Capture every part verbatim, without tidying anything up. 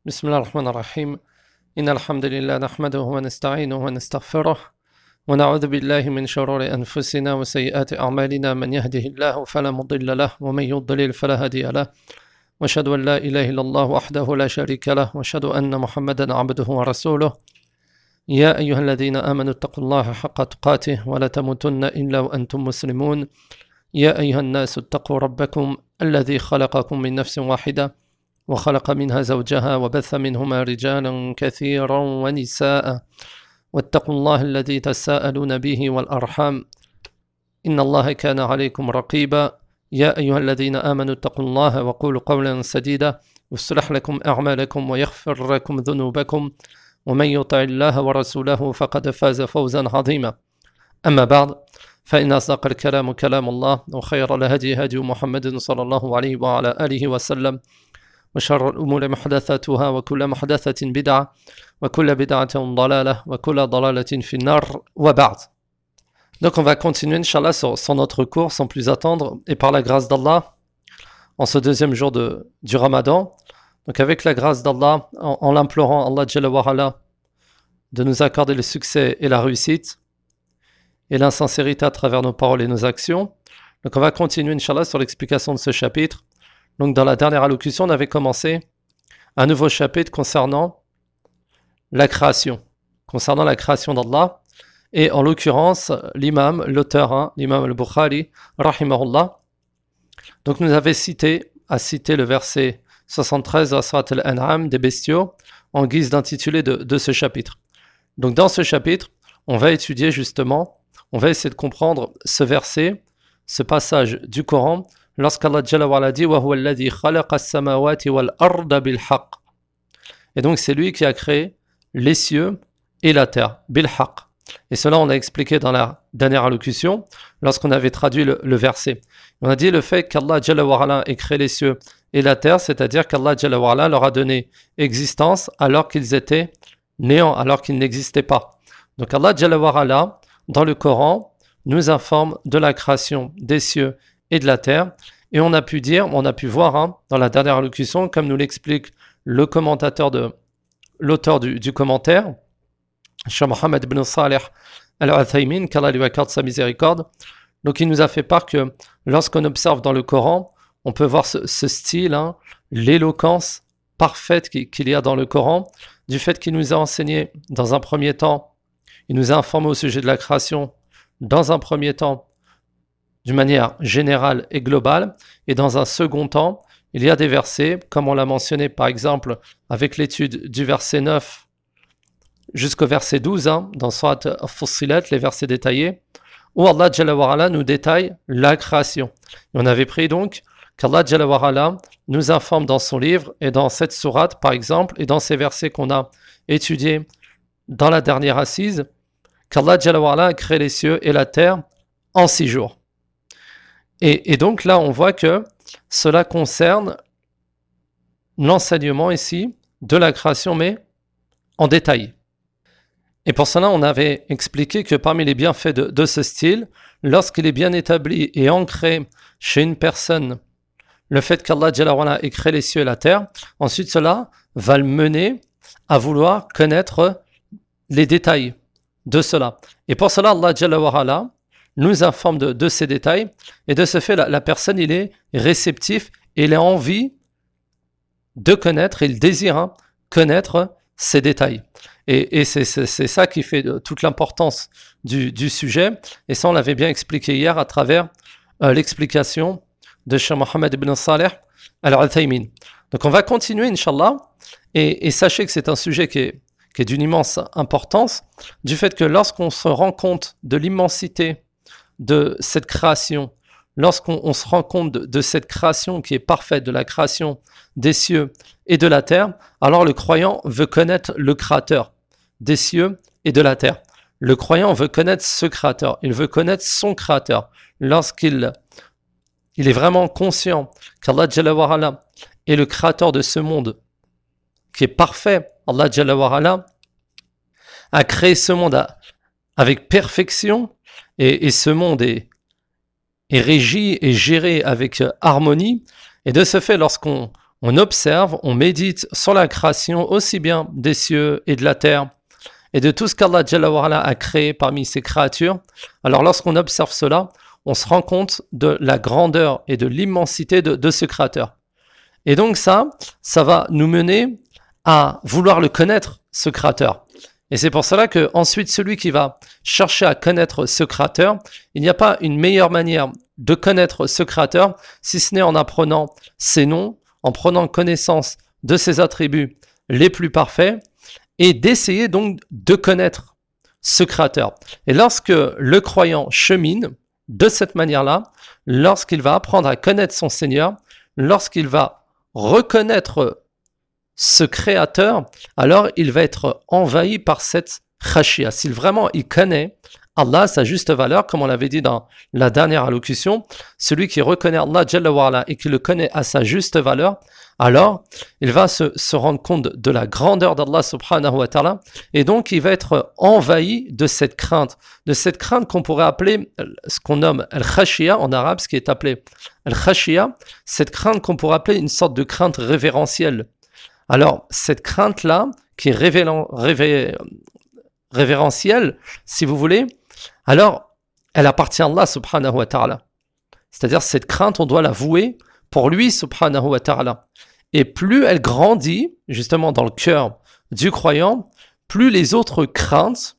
بسم الله الرحمن الرحيم إن الحمد لله نحمده ونستعينه ونستغفره ونعوذ بالله من شرور أنفسنا وسيئات أعمالنا من يهده الله فلا مضل له ومن يضلل فلا هادي له وأشهد أن لا إله إلا الله وحده لا شريك له وأشهد أن محمدا عبده ورسوله يا أيها الذين آمنوا اتقوا الله حق تقاته ولا تموتن إلا وأنتم مسلمون يا أيها الناس اتقوا ربكم الذي خلقكم من نفس واحدة وخلق منها زوجها وبث منهما رجالا كثيرا ونساء واتقوا الله الذي تساءلون به والأرحام إن الله كان عليكم رقيبا يا أيها الذين آمنوا اتقوا الله وقولوا قولا سديدا يصلح لكم أعمالكم ويغفر لكم ذنوبكم ومن يطع الله ورسوله فقد فاز فوزا عظيما أما بعد فإن أصدق الكلام كلام الله وخير الهدي هدي محمد صلى الله عليه وعلى آله وسلم وشر الأمور محدثاتها وكل محدثة بدعة وكل بدعة ضلالة وكل ضلالة في النار وبعد. Donc on va continuer Inch'Allah sur, sur notre cours sans plus attendre et par la grâce d'Allah en ce deuxième jour de, du Ramadan. Donc avec la grâce d'Allah, en, en l'implorant Allah Jalla wa Ala de nous accorder le succès et la réussite et l'insincérité à travers nos paroles et nos actions. Donc on va continuer Inch'Allah sur l'explication de ce chapitre. Donc dans la dernière allocution, on avait commencé un nouveau chapitre concernant la création, concernant la création d'Allah. Et en l'occurrence, l'imam, l'auteur, hein, l'imam al-Bukhari, rahimahullah, donc nous avait cité, a cité le verset soixante-treize de la Surat al-An'am des bestiaux en guise d'intitulé de, de ce chapitre. Donc dans ce chapitre, on va étudier justement, on va essayer de comprendre ce verset, ce passage du Coran, lorsqu'Allah Jalla wa Ala dit wa huwa alladhi khalaqa as-samawati wal arda bil haqq. Et donc c'est lui qui a créé les cieux et la terre bil haqq. Et cela on l'a expliqué dans la dernière allocution lorsqu'on avait traduit le, le verset. On a dit le fait qu'Allah Jalla wa Ala ait créé les cieux et la terre, c'est-à-dire qu'Allah Jalla wa Ala leur a donné existence alors qu'ils étaient néants, alors qu'ils n'existaient pas. Donc Allah Jalla wa Ala dans le Coran nous informe de la création des cieux et de la terre, et on a pu dire, on a pu voir hein, dans la dernière allocution, comme nous l'explique le commentateur de l'auteur du, du commentaire, Cheikh Mohammed ibn Salih al-Uthaymin, qu'Allah lui accorde sa miséricorde. Donc il nous a fait part que lorsqu'on observe dans le Coran, on peut voir ce, ce style, hein, l'éloquence parfaite qu'il y a dans le Coran, du fait qu'il nous a enseigné dans un premier temps, il nous a informé au sujet de la création, dans un premier temps, d'une manière générale et globale, et dans un second temps, il y a des versets, comme on l'a mentionné par exemple avec l'étude du verset neuf jusqu'au verset douze, hein, dans Surat Fussilat, les versets détaillés, où Allah Jalla wa Ala nous détaille la création. Et on avait pris donc qu'Allah Jalla wa Ala nous informe dans son livre, et dans cette sourate par exemple, et dans ces versets qu'on a étudiés dans la dernière assise, qu'Allah Jalla wa Ala a créé les cieux et la terre en six jours. Et, et donc là, on voit que cela concerne l'enseignement ici de la création, mais en détail. Et pour cela, on avait expliqué que parmi les bienfaits de, de ce style, lorsqu'il est bien établi et ancré chez une personne, le fait qu'Allah Jalla wa Ala ait créé les cieux et la terre, ensuite cela va le mener à vouloir connaître les détails de cela. Et pour cela, Allah Jalla wa Ala nous informe de, de ces détails, et de ce fait, la, la personne, il est réceptif, et il a envie de connaître, il désire hein, connaître ces détails. Et, et c'est, c'est, c'est ça qui fait de, toute l'importance du, du sujet, et ça on l'avait bien expliqué hier à travers euh, l'explication de Cheikh Mohammed ibn Salih al-Uthaymin. Donc on va continuer, Inch'Allah, et, et sachez que c'est un sujet qui est, qui est d'une immense importance, du fait que lorsqu'on se rend compte de l'immensité de cette création, lorsqu'on on se rend compte de, de cette création qui est parfaite, de la création des cieux et de la terre, alors le croyant veut connaître le créateur des cieux et de la terre. Le croyant veut connaître ce créateur, il veut connaître son créateur. Lorsqu'il il est vraiment conscient qu'Allah Jalla wa Ala est le créateur de ce monde qui est parfait, Allah Jalla wa Ala a créé ce monde à, avec perfection, et, et ce monde est, est régi et géré avec harmonie, et de ce fait, lorsqu'on on observe, on médite sur la création aussi bien des cieux et de la terre et de tout ce qu'Allah Jalla wa Ala a créé parmi ses créatures, alors lorsqu'on observe cela, on se rend compte de la grandeur et de l'immensité de, de ce créateur. Et donc ça, ça va nous mener à vouloir le connaître, ce créateur. Et c'est pour cela que ensuite celui qui va chercher à connaître ce créateur, il n'y a pas une meilleure manière de connaître ce créateur, si ce n'est en apprenant ses noms, en prenant connaissance de ses attributs les plus parfaits, et d'essayer donc de connaître ce créateur. Et lorsque le croyant chemine de cette manière-là, lorsqu'il va apprendre à connaître son Seigneur, lorsqu'il va reconnaître ce créateur, alors il va être envahi par cette khashia. S'il vraiment il connaît Allah à sa juste valeur, comme on l'avait dit dans la dernière allocution, celui qui reconnaît Allah Jalla wa Ala et qui le connaît à sa juste valeur, alors il va se, se rendre compte de, de la grandeur d'Allah subhanahu wa ta'ala, et donc il va être envahi de cette crainte, de cette crainte qu'on pourrait appeler, ce qu'on nomme al-khashia en arabe, ce qui est appelé al-khashia, cette crainte qu'on pourrait appeler une sorte de crainte révérentielle. Alors, cette crainte-là, qui est révélant, révé, révérentielle, si vous voulez, alors, elle appartient à Allah subhanahu wa ta'ala. C'est-à-dire, cette crainte, on doit la vouer pour lui subhanahu wa ta'ala. Et plus elle grandit, justement, dans le cœur du croyant, plus les autres craintes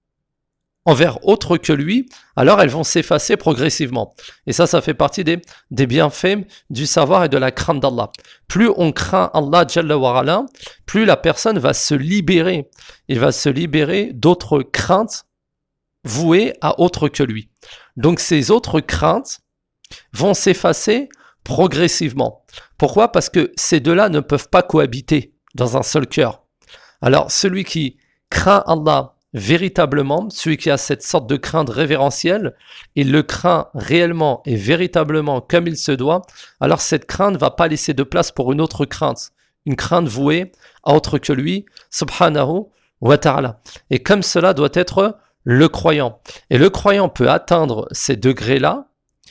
envers autre que lui, alors elles vont s'effacer progressivement. Et ça, ça fait partie des, des bienfaits du savoir et de la crainte d'Allah. Plus on craint Allah Jalla wa Ala, plus la personne va se libérer. Il va se libérer d'autres craintes vouées à autre que lui. Donc ces autres craintes vont s'effacer progressivement. Pourquoi ? Parce que ces deux-là ne peuvent pas cohabiter dans un seul cœur. Alors celui qui craint Allah véritablement, celui qui a cette sorte de crainte révérentielle, il le craint réellement et véritablement comme il se doit, alors cette crainte ne va pas laisser de place pour une autre crainte, une crainte vouée à autre que lui, subhanahu wa ta'ala. Et comme cela doit être le croyant. Et le croyant peut atteindre ces degrés-là,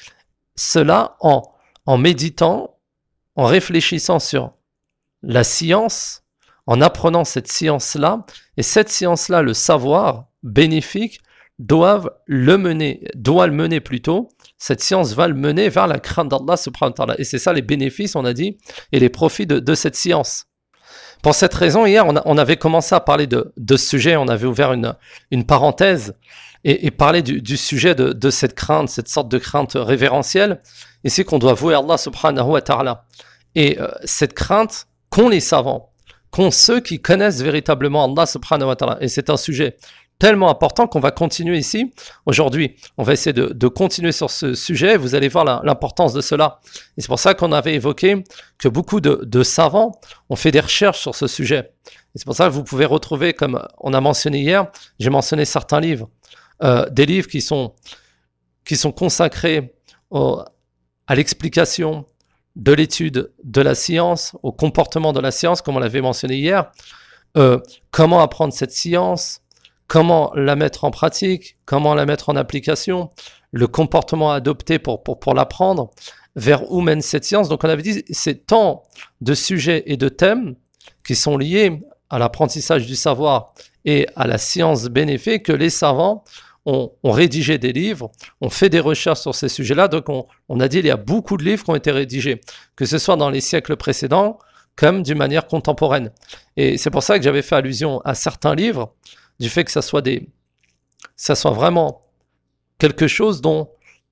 cela en, en méditant, en réfléchissant sur la science, en apprenant cette science-là, et cette science-là, le savoir bénéfique, doivent le mener, doit le mener plutôt, cette science va le mener vers la crainte d'Allah subhanahu wa ta'ala. Et c'est ça les bénéfices, on a dit, et les profits de, de cette science. Pour cette raison, hier, on, a, on avait commencé à parler de, de ce sujet, on avait ouvert une, une parenthèse, et, et parler du, du sujet de, de cette crainte, cette sorte de crainte révérentielle, et c'est qu'on doit vouer Allah subhanahu wa ta'ala. Et euh, cette crainte qu'ont les savants, qu'ont ceux qui connaissent véritablement Allah subhanahu wa ta'ala. Et c'est un sujet tellement important qu'on va continuer ici. Aujourd'hui, on va essayer de, de continuer sur ce sujet. Vous allez voir la, l'importance de cela. Et c'est pour ça qu'on avait évoqué que beaucoup de, de savants ont fait des recherches sur ce sujet. Et c'est pour ça que vous pouvez retrouver, comme on a mentionné hier, j'ai mentionné certains livres, euh, des livres qui sont, qui sont consacrés au, à l'explication de l'étude de la science, au comportement de la science, comme on l'avait mentionné hier, euh, comment apprendre cette science, comment la mettre en pratique, comment la mettre en application, le comportement à adopter pour, pour, pour l'apprendre, vers où mène cette science. Donc on avait dit, c'est tant de sujets et de thèmes qui sont liés à l'apprentissage du savoir et à la science bénéfique que les savants ont, ont rédigé des livres, ont fait des recherches sur ces sujets-là. Donc on, on a dit il y a beaucoup de livres qui ont été rédigés, que ce soit dans les siècles précédents comme d'une manière contemporaine. Et c'est pour ça que j'avais fait allusion à certains livres, du fait que ça soit des, ça soit vraiment quelque chose dont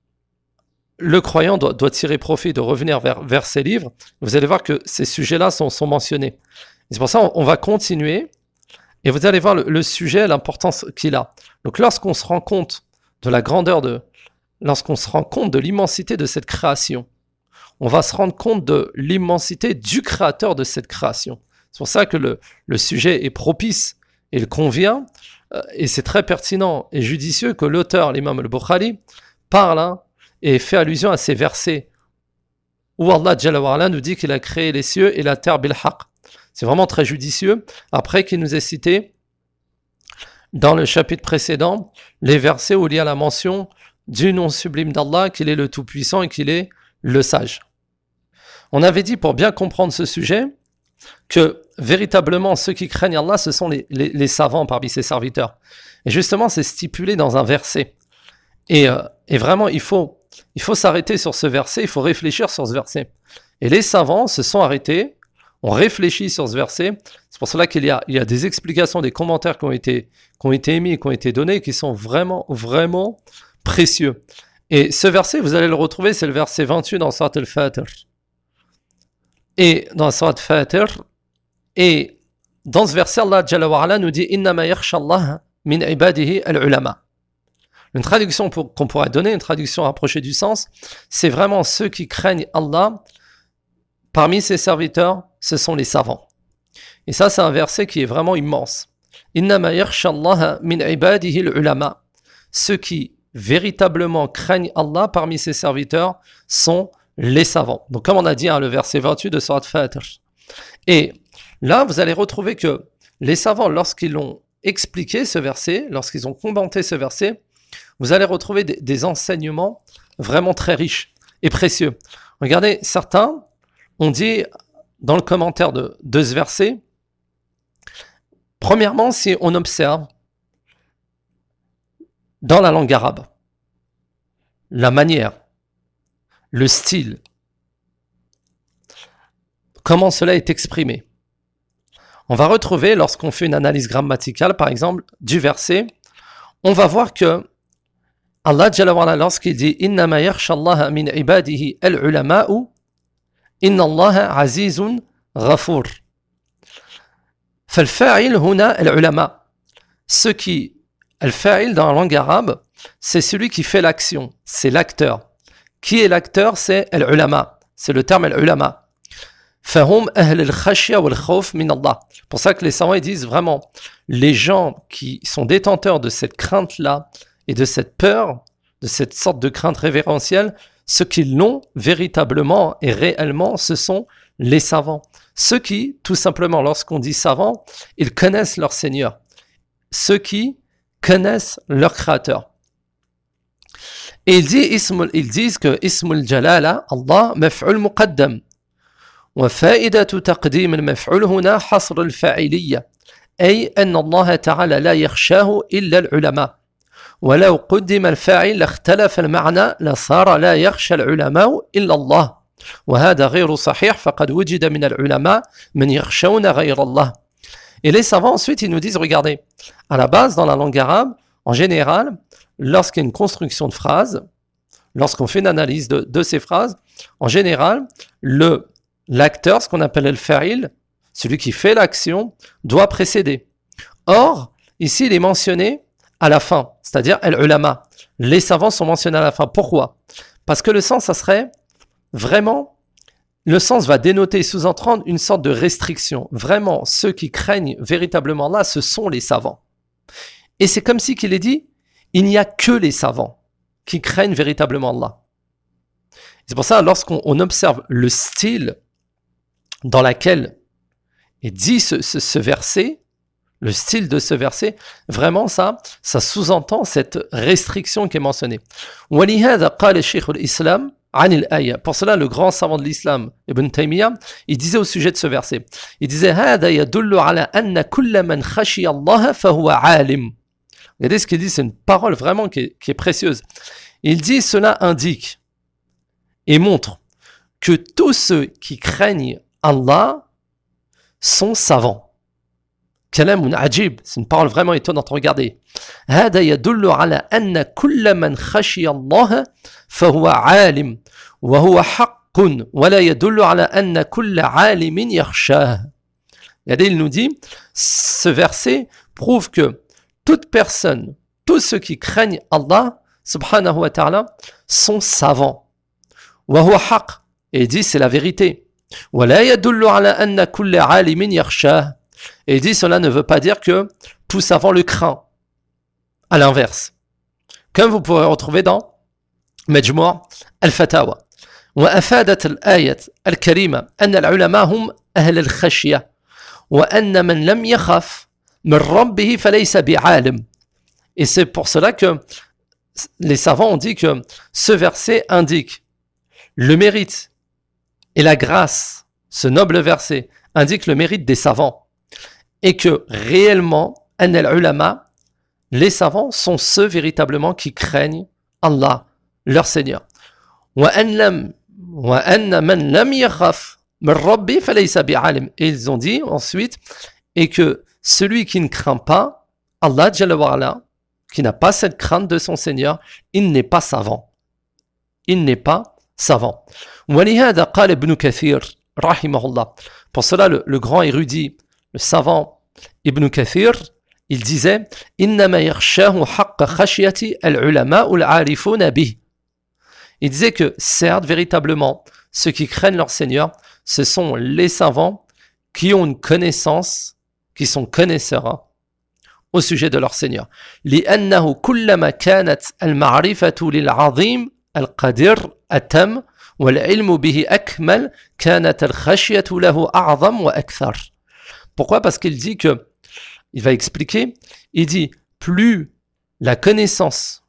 le croyant doit, doit tirer profit, de revenir vers, vers ces livres. Vous allez voir que ces sujets-là sont, sont mentionnés. Et c'est pour ça qu'on on va continuer. Et vous allez voir le, le sujet, l'importance qu'il a. Donc lorsqu'on se rend compte de la grandeur de, lorsqu'on se rend compte de l'immensité de cette création, on va se rendre compte de l'immensité du créateur de cette création. C'est pour ça que le, le sujet est propice et il convient, euh, et c'est très pertinent et judicieux que l'auteur, l'imam al-Bukhari, parle hein, et fait allusion à ces versets où Allah Jalla wa Ala nous dit qu'il a créé les cieux et la terre bil haqq. C'est vraiment très judicieux. Après qu'il nous ait cité, dans le chapitre précédent, les versets où il y a la mention du nom sublime d'Allah, qu'il est le Tout-Puissant et qu'il est le Sage. On avait dit, pour bien comprendre ce sujet, que véritablement ceux qui craignent Allah, ce sont les, les, les savants parmi ses serviteurs. Et justement, c'est stipulé dans un verset. Et, euh, et vraiment, il faut, il faut s'arrêter sur ce verset, il faut réfléchir sur ce verset. Et les savants se sont arrêtés, ont réfléchi sur ce verset. C'est pour cela qu'il y a, il y a des explications, des commentaires qui ont été, qui ont été émis, qui ont été donnés, qui sont vraiment, vraiment précieux. Et ce verset, vous allez le retrouver, c'est le verset vingt-huit dans Surat al-Fatir. Et dans Surat al-Fatir, et dans ce verset, Allah Jalla wa Ala nous dit « Innama yakhsha Allah min ibadihi al-ulama ». Une traduction pour, qu'on pourrait donner, une traduction rapprochée du sens, c'est vraiment ceux qui craignent Allah. Parmi ses serviteurs, ce sont les savants. Et ça, c'est un verset qui est vraiment immense. « Innama yakhsha Allah min ibadihi al-ulama ». Ceux qui véritablement craignent Allah parmi ses serviteurs sont les savants. Donc comme on a dit, hein, le verset vingt-huit de Surat Fatir. Et là, vous allez retrouver que les savants, lorsqu'ils ont expliqué ce verset, lorsqu'ils ont commenté ce verset, vous allez retrouver des, des enseignements vraiment très riches et précieux. Regardez, certains ont dit dans le commentaire de, de ce verset, premièrement, si on observe dans la langue arabe, la manière, le style, comment cela est exprimé. On va retrouver, lorsqu'on fait une analyse grammaticale, par exemple, du verset, on va voir que Allah Jalla wa Ala, lorsqu'il dit « Innama yakhsha Allah min ibadihi al-ulama'u, inna Allah azizun ghafour » فالفاعل هنا العلماء. Ce qui Al-fa'il dans la langue arabe, c'est celui qui fait l'action, c'est l'acteur. Qui est l'acteur? C'est al-ulama, c'est le terme al-ulama. Fahum ahl al-khashya wal-khawf min Allah. Pour ça que les savants ils disent vraiment, les gens qui sont détenteurs de cette crainte-là et de cette peur, de cette sorte de crainte révérentielle, ceux qui l'ont véritablement et réellement, ce sont les savants. Ceux qui, tout simplement, lorsqu'on dit savants, ils connaissent leur Seigneur. Ceux qui connaissent leur créateur. Et ils disent, ils disent que Ismul Jalala, Allah, maf'ul muqaddam. وفائدة تقديم المفعول هنا حصر الفاعلية أي أن الله تعالى لا يخشاه إلا العلماء ولو قدم الفاعل لاختلف المعنى لصار لا يخشى العلماء إلا الله وهذا غير صحيح فقد وجد من العلماء من يخشون غير الله. Et les savants ensuite ils nous disent, regardez, à la base dans la langue arabe, en général, lorsqu'il y a une construction de phrase, lorsqu'on fait une analyse de, de ces phrases, en général, le, l'acteur, ce qu'on appelle le fa'il, celui qui fait l'action, doit précéder. Or, ici il est mentionné à la fin, c'est-à-dire al-ulama. Les savants sont mentionnés à la fin. Pourquoi? Parce que le sens, ça serait vraiment... Le sens va dénoter et sous-entendre une sorte de restriction. Vraiment, ceux qui craignent véritablement là, ce sont les savants. Et c'est comme si qu'il est dit, il n'y a que les savants qui craignent véritablement Allah. C'est pour ça, lorsqu'on on observe le style dans lequel est dit ce, ce, ce verset, le style de ce verset, vraiment ça, ça sous-entend cette restriction qui est mentionnée. وَلِهَذَا قَالَ الشيخ الإسلام عن الآية. Pour cela, le grand savant de l'islam, Ibn Taymiyyah, il disait au sujet de ce verset, il disait هذا يدل على أن كل من خشي الله فهو عالم. Regardez ce qu'il dit, c'est une parole vraiment qui est, qui est précieuse. Il dit, cela indique et montre que tous ceux qui craignent Allah sont savants. كلام عجيب, c'est une parole vraiment étonnante. Regardez. هذا يدل على أن كل من خشي الله فهو عالم وهو حق ولا يدل على أن كل عالم يخشاه. Regardez, il nous dit, ce verset prouve que toute personne, tous ceux qui craignent Allah, subhanahu wa ta'ala, sont savants. وهو حق, et il dit c'est la vérité. ولا يدل على أن كل عالم يخشاه. Et il dit, cela ne veut pas dire que tout savant le craint. À l'inverse. Comme vous pourrez retrouver dans Majmu' al-Fatawa. وأفادت الآية الكريمة أن العلماء هم أهل الخشية وأن من لم يخف من ربه فليس بعالم. Et c'est pour cela que les savants ont dit que ce verset indique le mérite et la grâce, ce noble verset, indique le mérite des savants et que réellement, an al-ulama, les savants sont ceux véritablement qui craignent Allah, leur Seigneur. Et ils ont dit ensuite, et que celui qui ne craint pas Allah, Jalla wa ala, qui n'a pas cette crainte de son Seigneur, il n'est pas savant. Il n'est pas savant. Pour cela, le, le grand érudit, le savant Ibn Kathir, il disait il disait que certes, véritablement, ceux qui craignent leur Seigneur, ce sont les savants qui ont une connaissance, qui sont connaisseurs hein, au sujet de leur Seigneur. لأنه كلما كانت المعرفة للعظيم القدير أتم والعلم به أكمل كانت الخشية له أعظم وأكثر. Pourquoi? Parce qu'il dit que, il va expliquer, il dit, plus la connaissance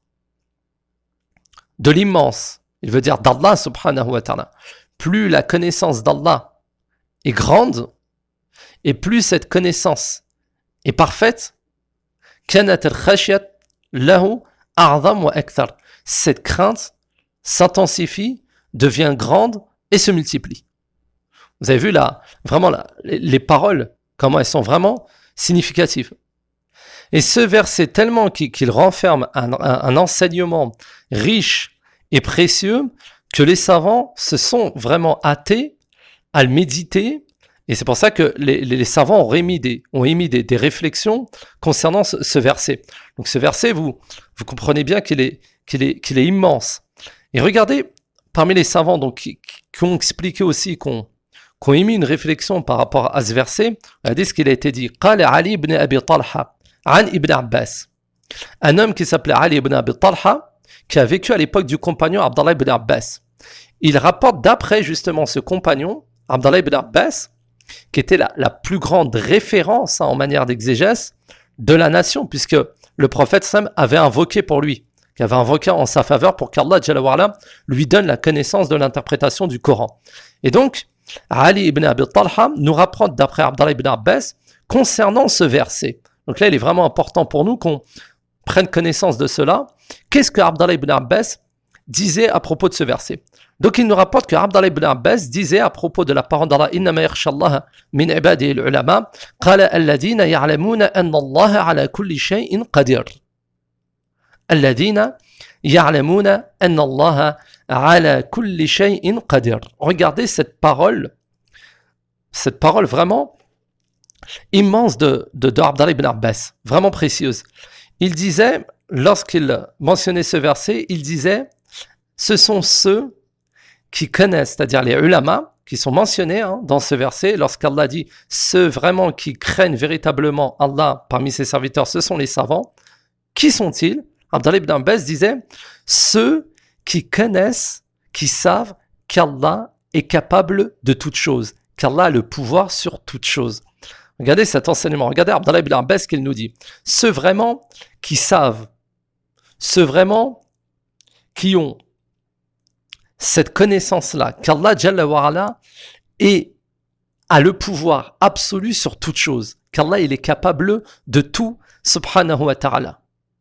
de l'immense, il veut dire d'Allah subhanahu wa ta'ala, plus la connaissance d'Allah est grande, et plus cette connaissance est parfaite, كانت الخشية له أعظم وأكثر. Cette crainte s'intensifie, devient grande et se multiplie. Vous avez vu là, vraiment là, les, les paroles, comment elles sont vraiment significatives. Et ce verset tellement qu'il, qu'il renferme un, un, un enseignement riche et précieux que les savants se sont vraiment hâtés à le méditer. Et c'est pour ça que les, les, les savants ont émis, des, ont émis des, des réflexions concernant ce, ce verset. Donc ce verset, vous, vous comprenez bien qu'il est, qu'il est, qu'il est immense. Et regardez, parmi les savants donc, qui, qui ont expliqué aussi, qui ont, qui ont émis une réflexion par rapport à ce verset, regardez ce qu'il a été dit. قال علي ibn Abi Talha عن ibn Abbas. Un homme qui s'appelait Ali ibn Abi Talha, qui a vécu à l'époque du compagnon Abdallah ibn Abbas. Il rapporte d'après justement ce compagnon, Abdallah ibn Abbas, qui était la, la plus grande référence hein, en manière d'exégèse de la nation, puisque le prophète Sam avait invoqué pour lui, qui avait invoqué en sa faveur pour qu'Allah Jalla wa ala lui donne la connaissance de l'interprétation du Coran. Et donc, Ali ibn Abi Talha nous rapporte d'après Abdallah ibn Abbas concernant ce verset. Donc là, il est vraiment important pour nous qu'on prenne connaissance de cela. Qu'est-ce que Abdallah ibn Abbas disait à propos de ce verset? Donc il nous rapporte que Abdallah ibn Abbas disait à propos de la parole d'Allah إنما يخشى الله من عباده العلماء قال الذين يعلمون أن الله على كل شيء قدير الذين يعلمون أن الله على كل شيء قدير. Regardez cette parole, cette parole vraiment immense de, de, de Abdallah ibn Abbas, vraiment précieuse. Il disait, lorsqu'il mentionnait ce verset, il disait ce sont ceux qui connaissent, c'est-à-dire les ulama, qui sont mentionnés hein, dans ce verset, lorsqu'Allah dit ceux vraiment qui craignent véritablement Allah parmi ses serviteurs, ce sont les savants. Qui sont-ils? Abdallah ibn Abbas disait ceux qui connaissent, qui savent qu'Allah est capable de toute chose, qu'Allah a le pouvoir sur toute chose. Regardez cet enseignement, regardez Abdallah ibn Abbas qu'il nous dit. Ceux vraiment qui savent, ceux vraiment qui ont cette connaissance-là, qu'Allah Jalla wa ala est, a le pouvoir absolu sur toute chose, qu'Allah il est capable de tout, subhanahu wa ta'ala.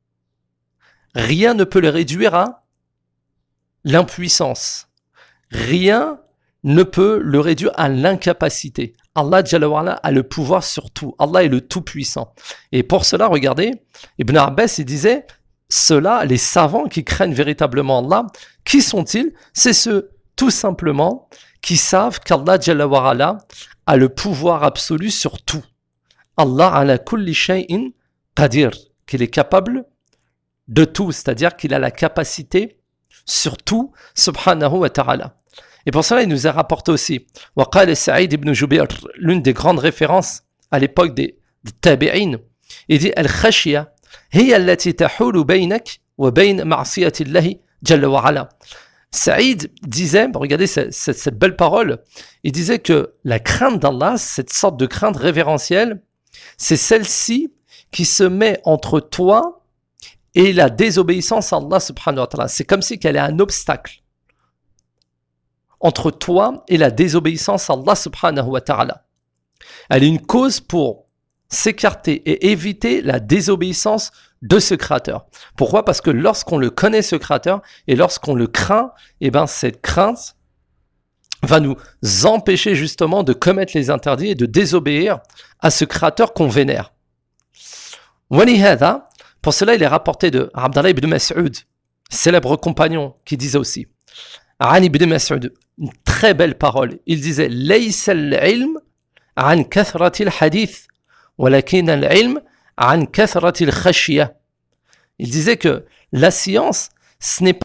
Rien ne peut le réduire à l'impuissance. Rien ne peut le réduire à l'incapacité. Allah Jalla wa ala a le pouvoir sur tout. Allah est le tout-puissant. Et pour cela, regardez, Ibn Abbas il disait, ceux-là, les savants qui craignent véritablement Allah, qui sont-ils? C'est ceux, tout simplement, qui savent qu'Allah Jalla wa ala a le pouvoir absolu sur tout. Allah ala kulli shay'in qadir, qu'il est capable de tout, c'est-à-dire qu'il a la capacité sur tout, subhanahu wa ta'ala. Et pour cela, il nous a rapporté aussi, Waqal Sa'id ibn Jubayr, l'une des grandes références à l'époque des, des tabi'in, il dit Al-Khashya hiya allati tahulu baynak wa bayn ma'siyati Allah jalla wa ala. Saïd disait, regardez cette, cette, cette belle parole, il disait que la crainte d'Allah, cette sorte de crainte révérentielle, c'est celle-ci qui se met entre toi et la désobéissance à Allah subhanahu wa ta'ala. C'est comme si qu'elle est un obstacle entre toi et la désobéissance à Allah subhanahu wa ta'ala. Elle est une cause pour s'écarter et éviter la désobéissance de ce créateur. Pourquoi? Parce que lorsqu'on le connaît, ce créateur, et lorsqu'on le craint, eh ben cette crainte va nous empêcher justement de commettre les interdits et de désobéir à ce créateur qu'on vénère. Walihada, pour cela, il est rapporté de Abdallah ibn Mas'ud, célèbre compagnon, qui disait aussi, Ali ibn Mas'ud, une très belle parole. Il disait, Laysa al-ilm an kathrati al-hadith, walakin al-ilm an kathrati al-khashiyah. Il disait que la science, ce n'est pas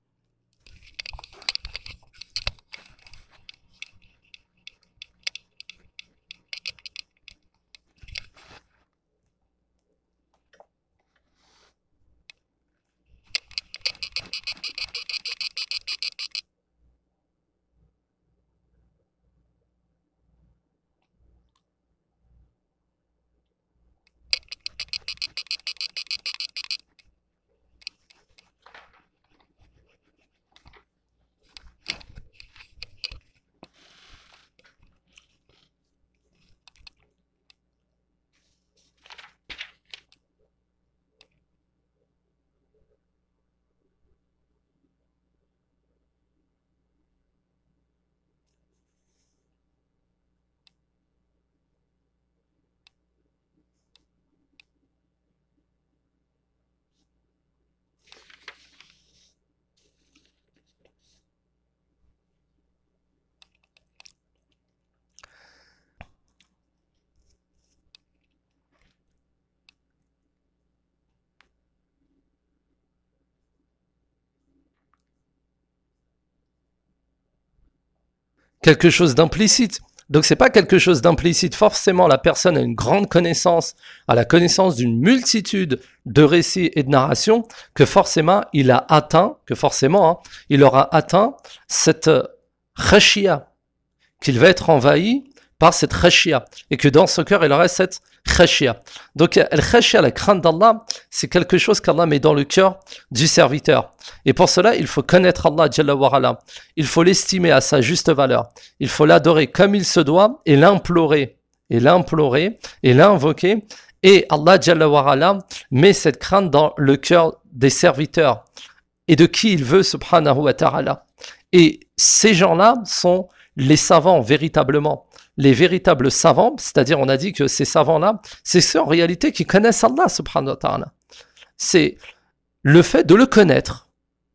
quelque chose d'implicite. Donc c'est pas quelque chose d'implicite. Forcément, la personne a une grande connaissance, a la connaissance d'une multitude de récits et de narrations, que forcément il a atteint, que forcément hein, il aura atteint cette khashia, qu'il va être envahi par cette khashia, et que dans ce cœur il aurait cette khashia. Donc el khashia, la crainte d'Allah, c'est quelque chose qu'Allah met dans le cœur du serviteur. Et pour cela, il faut connaître Allah Jalla wa Ala. Il faut l'estimer à sa juste valeur. Il faut l'adorer comme il se doit et l'implorer, et l'implorer, et l'invoquer. Et Allah Jalla wa Ala met cette crainte dans le cœur des serviteurs et de qui il veut, subhanahu wa ta'ala. Et ces gens-là sont les savants véritablement. Les véritables savants, c'est-à-dire on a dit que ces savants-là, c'est ceux en réalité qui connaissent Allah subhanahu wa ta'ala. C'est le fait de le connaître,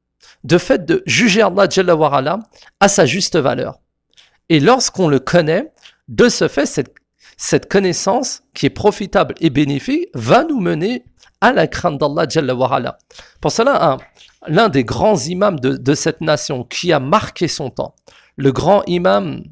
de fait de juger Allah Jalla wa Ala à sa juste valeur. Et lorsqu'on le connaît, de ce fait, cette, cette connaissance qui est profitable et bénéfique va nous mener à la crainte d'Allah Jalla wa Ala. Pour cela, un, l'un des grands imams de, de cette nation qui a marqué son temps, le grand imam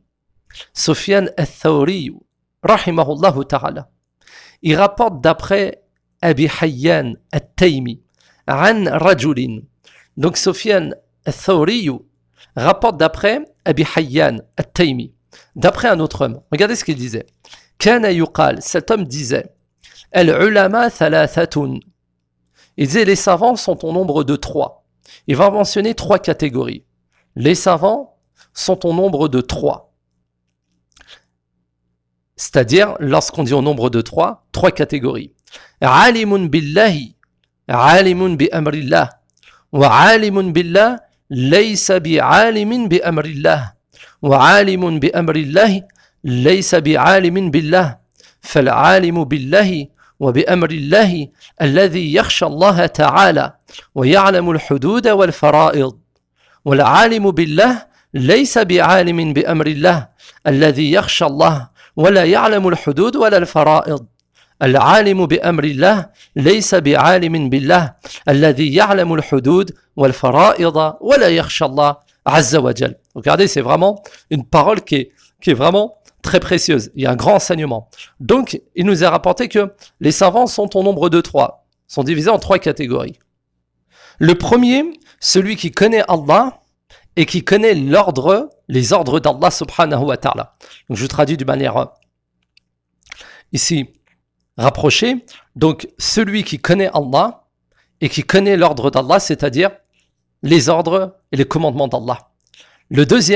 Sufyan al-Thawri, rahimahullahu ta'ala, il rapporte d'après Abi Hayyan al-Taymi, an rajulin. Donc Sufyan al-Thawri rapporte d'après Abi Hayyan al-Taymi, d'après un autre homme. Regardez ce qu'il disait. Kana yuqal, cet homme disait, al-ulama thalathatun. Il disait, les savants sont au nombre de trois. Il va mentionner trois catégories. Les savants sont au nombre de trois. C'est-à-dire, lorsqu'on dit au nombre de trois, trois catégories. Alimun billahi, alimun bi amrillah, wa alimun billah, laysa bi alimin bi amrillah, wa alimun bi amrillah, laysa bi alimin billah, fal alimu billahi, wa bi amrillah, alladhi yakhsha Allah ta'ala, wa ya'lamu al-hudud wal fara'id, wal alimu billah, laysa bi alimin bi amrillah, alladhi yakhsha Allah, ولا يعلم الحدود ولا الفرائض العالم بأمر الله ليس بعالم بالله الذي يعلم الحدود والفرائض ولا يخشى الله عز وجل. Regardez, c'est vraiment une parole qui est, qui est vraiment très précieuse. Il y a un grand enseignement. Donc, il nous est rapporté que les savants sont au nombre de trois, sont divisés en trois catégories. Le premier, celui qui connaît Allah et qui connaît l'ordre, les ordres d'Allah subhanahu wa ta'ala. Donc je traduis d'une manière euh, ici rapprochée. Donc celui qui connaît Allah et qui connaît l'ordre d'Allah, c'est-à-dire les ordres et les commandements d'Allah. Le deuxième,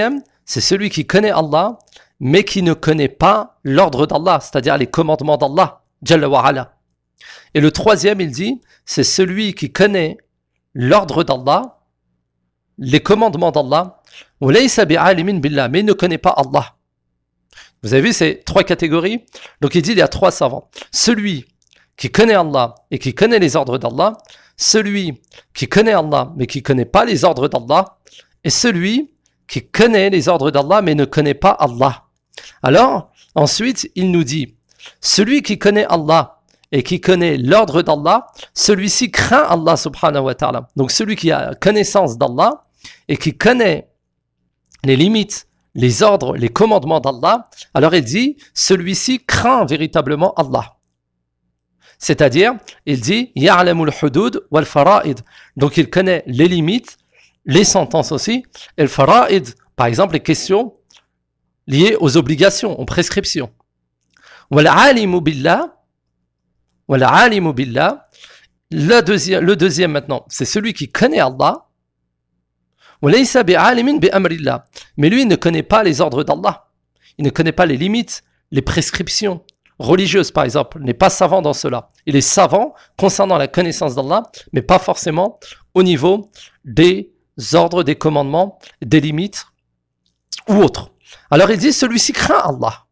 c'est celui qui connaît Allah, mais qui ne connaît pas l'ordre d'Allah, c'est-à-dire les commandements d'Allah, Jalla wa ala. Et le troisième, il dit, c'est celui qui connaît l'ordre d'Allah, les commandements d'Allah, walaysa bi'alimin billah, mais il ne connaît pas Allah. Vous avez vu ces trois catégories? Donc il dit, il y a trois savants. Celui qui connaît Allah et qui connaît les ordres d'Allah, celui qui connaît Allah mais qui ne connaît pas les ordres d'Allah, et celui qui connaît les ordres d'Allah mais ne connaît pas Allah. Alors, ensuite, il nous dit, celui qui connaît Allah et qui connaît l'ordre d'Allah, celui-ci craint Allah subhanahu wa ta'ala. Donc celui qui a connaissance d'Allah et qui connaît les limites, les ordres, les commandements d'Allah, alors il dit, celui-ci craint véritablement Allah. C'est-à-dire, il dit, ya'lamul hudud wal fara'id. Donc il connaît les limites, les sentences aussi, et le fara'id, par exemple les questions liées aux obligations, aux prescriptions. Wal alimu billah, wal alimu billah, le deuxième, le deuxième maintenant, c'est celui qui connaît Allah. Walaysa bi'alimin bi amrillah. Mais lui, il ne connaît pas les ordres d'Allah. Il ne connaît pas les limites, les prescriptions religieuses, par exemple. Il n'est pas savant dans cela. Il est savant concernant la connaissance d'Allah, mais pas forcément au niveau des ordres, des commandements, des limites ou autres. Alors il dit, celui-ci craint Allah.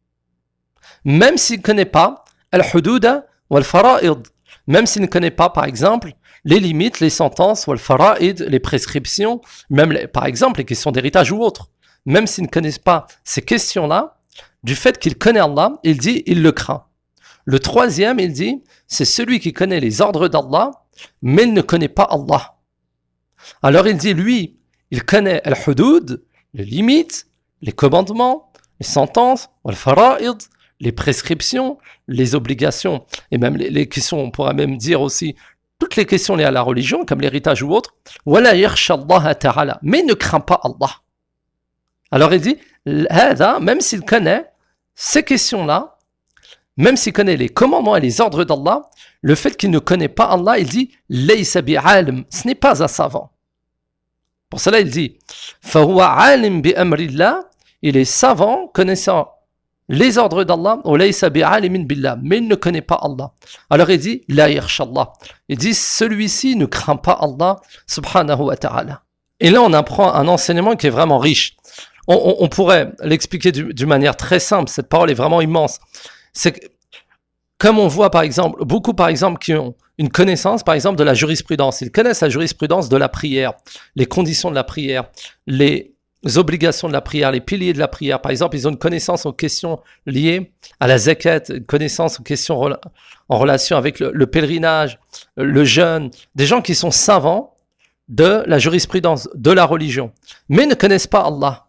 Même s'il ne connaît pas al-hududa wal-fara'id. Même s'il ne connaît pas, par exemple, les limites, les sentences, wal fara'id, les prescriptions, même les, par exemple les questions d'héritage ou autres. Même s'il ne connaît pas ces questions-là, du fait qu'il connaît Allah, il dit, il le craint. Le troisième, il dit, c'est celui qui connaît les ordres d'Allah, mais il ne connaît pas Allah. Alors il dit, lui, il connaît al-hudud, les limites, les commandements, les sentences, wal fara'id, les prescriptions, les obligations, et même les, les questions, on pourra même dire aussi, toutes les questions liées à la religion, comme l'héritage ou autre, wala yakhsha Allah ta'ala, mais il ne craint pas Allah. Alors il dit, même s'il connaît ces questions-là, même s'il connaît les commandements et les ordres d'Allah, le fait qu'il ne connaît pas Allah, il dit, laysa bi'alim, ce n'est pas un savant. Pour cela, il dit, fahuwa alim bi amrillah, il est savant, connaissant les ordres d'Allah, mais il ne connaît pas Allah. Alors il dit, la yakhshallah. Il dit, celui-ci ne craint pas Allah, subhanahu wa ta'ala. Et là, on apprend un enseignement qui est vraiment riche. On, on, on pourrait l'expliquer d'une manière très simple. Cette parole est vraiment immense. C'est que, comme on voit, par exemple, beaucoup, par exemple, qui ont une connaissance, par exemple, de la jurisprudence. Ils connaissent la jurisprudence de la prière, les conditions de la prière, les obligations de la prière, les piliers de la prière. Par exemple, ils ont une connaissance aux questions liées à la zakat, une connaissance aux questions rela- en relation avec le, le pèlerinage, le jeûne. Des gens qui sont savants de la jurisprudence, de la religion, mais ne connaissent pas Allah.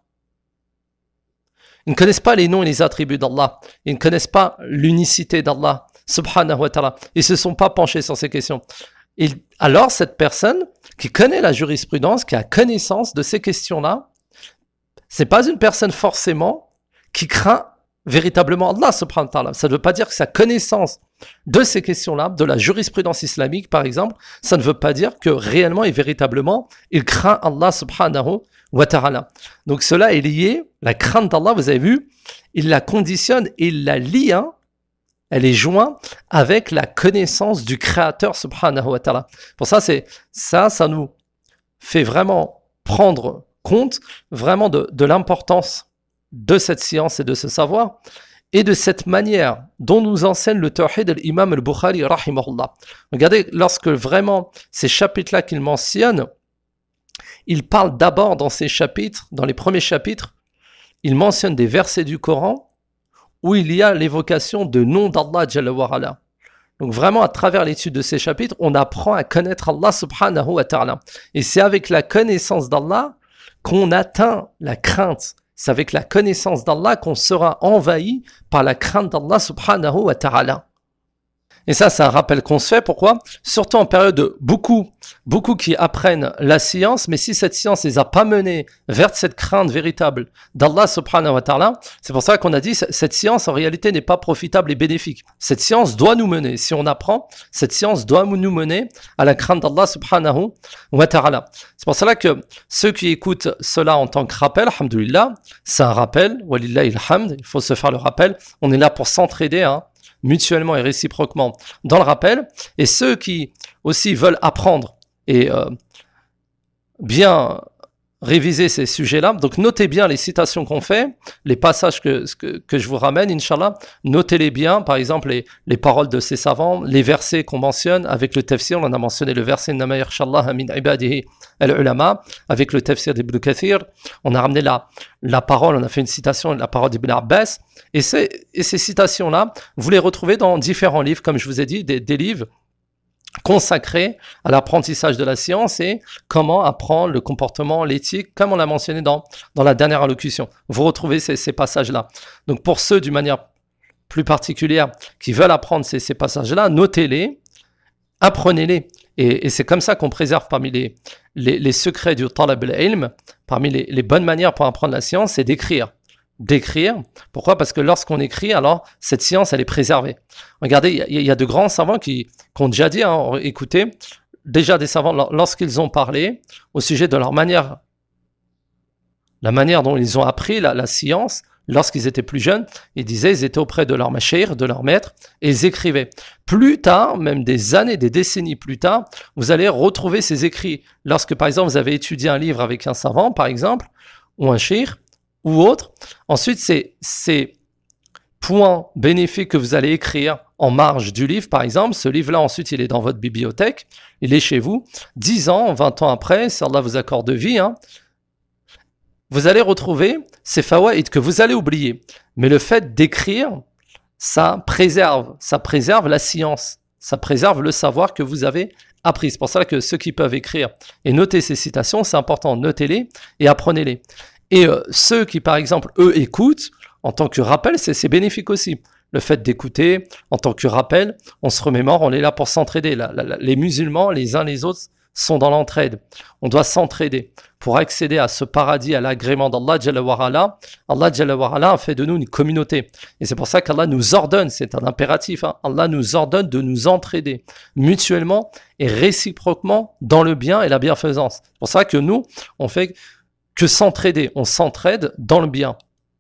Ils ne connaissent pas les noms et les attributs d'Allah. Ils ne connaissent pas l'unicité d'Allah, subhanahu wa ta'ala. Ils ne se sont pas penchés sur ces questions. Et alors, cette personne qui connaît la jurisprudence, qui a connaissance de ces questions-là, c'est pas une personne forcément qui craint véritablement Allah subhanahu wa ta'ala. Ça ne veut pas dire que sa connaissance de ces questions-là, de la jurisprudence islamique par exemple, ça ne veut pas dire que réellement et véritablement il craint Allah subhanahu wa ta'ala. Donc cela est lié, la crainte d'Allah, vous avez vu, il la conditionne et il la lie, hein, elle est jointe avec la connaissance du Créateur subhanahu wa ta'ala. Pour ça, c'est ça, ça nous fait vraiment prendre compte vraiment de, de l'importance de cette science et de ce savoir et de cette manière dont nous enseigne le tawhid de l'imam al-Bukhari rahimahullah. Regardez, lorsque vraiment ces chapitres-là qu'il mentionne, il parle d'abord dans ces chapitres, dans les premiers chapitres, il mentionne des versets du Coran où il y a l'évocation de noms d'Allah Jalla wa Ala. Donc vraiment, à travers l'étude de ces chapitres, on apprend à connaître Allah subhanahu wa ta'ala. Et c'est avec la connaissance d'Allah qu'on atteint la crainte. C'est avec la connaissance d'Allah qu'on sera envahi par la crainte d'Allah subhanahu wa ta'ala. Et ça, c'est un rappel qu'on se fait. Pourquoi? Surtout en période de beaucoup, beaucoup qui apprennent la science, mais si cette science les a pas menés vers cette crainte véritable d'Allah subhanahu wa ta'ala, c'est pour ça qu'on a dit cette science en réalité n'est pas profitable et bénéfique. Cette science doit nous mener. Si on apprend, cette science doit nous mener à la crainte d'Allah subhanahu wa ta'ala. C'est pour cela que ceux qui écoutent cela en tant que rappel, alhamdoulilah, c'est un rappel, walillahi alhamd, il faut se faire le rappel. On est là pour s'entraider, hein, mutuellement et réciproquement dans le rappel, et ceux qui aussi veulent apprendre et euh, bien réviser ces sujets-là, donc notez bien les citations qu'on fait, les passages que, que, que je vous ramène, Inch'Allah, notez-les bien, par exemple les, les paroles de ces savants, les versets qu'on mentionne avec le tafsir, on a mentionné le verset « Innama yakhshallaha min ibadihi al-ulama » avec le tafsir d'Ibn Kathir, on a ramené la, la parole, on a fait une citation de la parole d'Ibn Abbas, et, et ces citations-là, vous les retrouvez dans différents livres, comme je vous ai dit, des, des livres consacré à l'apprentissage de la science et comment apprendre le comportement, l'éthique, comme on l'a mentionné dans, dans la dernière allocution. Vous retrouvez ces, ces passages-là. Donc pour ceux d'une manière plus particulière qui veulent apprendre ces, ces passages-là, notez-les, apprenez-les. Et, et c'est comme ça qu'on préserve parmi les, les, les secrets du talab al-ilm, parmi les, les bonnes manières pour apprendre la science, c'est d'écrire. d'écrire. Pourquoi? Parce que lorsqu'on écrit, alors cette science, elle est préservée. Regardez, il y, y a de grands savants qui, qui ont déjà dit, hein, écoutez, déjà des savants, lorsqu'ils ont parlé au sujet de leur manière, la manière dont ils ont appris la, la science, lorsqu'ils étaient plus jeunes, ils disaient, ils étaient auprès de leur mashayikh, de leur maître, et ils écrivaient. Plus tard, même des années, des décennies plus tard, vous allez retrouver ces écrits. Lorsque, par exemple, vous avez étudié un livre avec un savant, par exemple, ou un cheikh, ou autre. Ensuite, c'est ces points bénéfiques que vous allez écrire en marge du livre, par exemple. Ce livre-là, ensuite, il est dans votre bibliothèque, il est chez vous. dix ans, vingt ans après, si Allah vous accorde de vie, hein, vous allez retrouver ces fawaïd que vous allez oublier. Mais le fait d'écrire, ça préserve, ça préserve la science, ça préserve le savoir que vous avez appris. C'est pour ça que ceux qui peuvent écrire et noter ces citations, c'est important, notez-les et apprenez-les. Et euh, ceux qui, par exemple, eux, écoutent, en tant que rappel, c'est, c'est bénéfique aussi. Le fait d'écouter, en tant que rappel, on se remémore, on est là pour s'entraider. La, la, la, les musulmans, les uns les autres, sont dans l'entraide. On doit s'entraider pour accéder à ce paradis, à l'agrément d'Allah Jalla wa Ala. Allah Jalla wa Ala a fait de nous une communauté. Et c'est pour ça qu'Allah nous ordonne, c'est un impératif, hein, Allah nous ordonne de nous entraider mutuellement et réciproquement dans le bien et la bienfaisance. C'est pour ça que nous, on fait que s'entraider, on s'entraide dans le bien.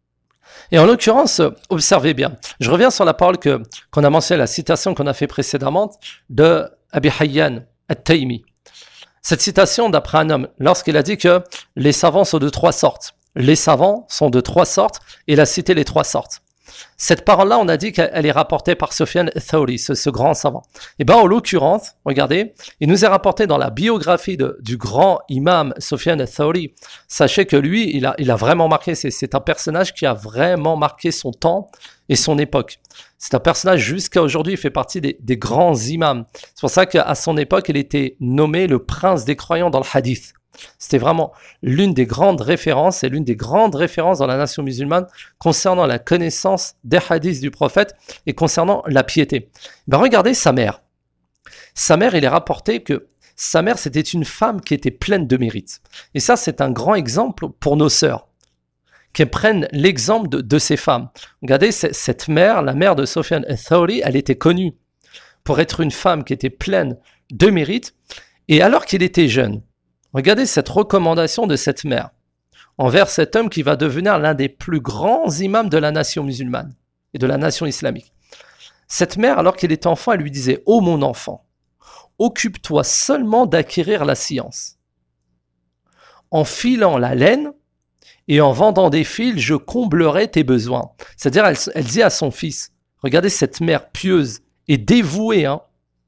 Et en l'occurrence, observez bien. Je reviens sur la parole que, qu'on a mentionnée, la citation qu'on a fait précédemment de Abi Hayyan at-Taymi. Cette citation d'après un homme, lorsqu'il a dit que les savants sont de trois sortes. Les savants sont de trois sortes, et il a cité les trois sortes. Cette parole-là, on a dit qu'elle est rapportée par Sufyan al-Thawri, ce, ce grand savant. Et bien, en l'occurrence, regardez, il nous est rapporté dans la biographie de, du grand imam Sufyan al-Thawri. Sachez que lui, il a, il a vraiment marqué, c'est, c'est un personnage qui a vraiment marqué son temps et son époque. C'est un personnage jusqu'à aujourd'hui, il fait partie des, des grands imams. C'est pour ça qu'à son époque, il était nommé le prince des croyants dans le hadith. C'était vraiment l'une des grandes références et l'une des grandes références dans la nation musulmane concernant la connaissance des hadiths du prophète et concernant la piété. Ben regardez sa mère. Sa mère, il est rapporté que sa mère, c'était une femme qui était pleine de mérite. Et ça, c'est un grand exemple pour nos sœurs, qui prennent l'exemple de, de ces femmes. Regardez, cette mère, la mère de Sufyan al-Thawri, elle était connue pour être une femme qui était pleine de mérite. Et alors qu'il était jeune, regardez cette recommandation de cette mère envers cet homme qui va devenir l'un des plus grands imams de la nation musulmane et de la nation islamique. Cette mère, alors qu'il était enfant, elle lui disait « Ô mon enfant, occupe-toi seulement d'acquérir la science. En filant la laine et en vendant des fils, je comblerai tes besoins. » C'est-à-dire, elle, elle dit à son fils, regardez cette mère pieuse et dévouée, hein.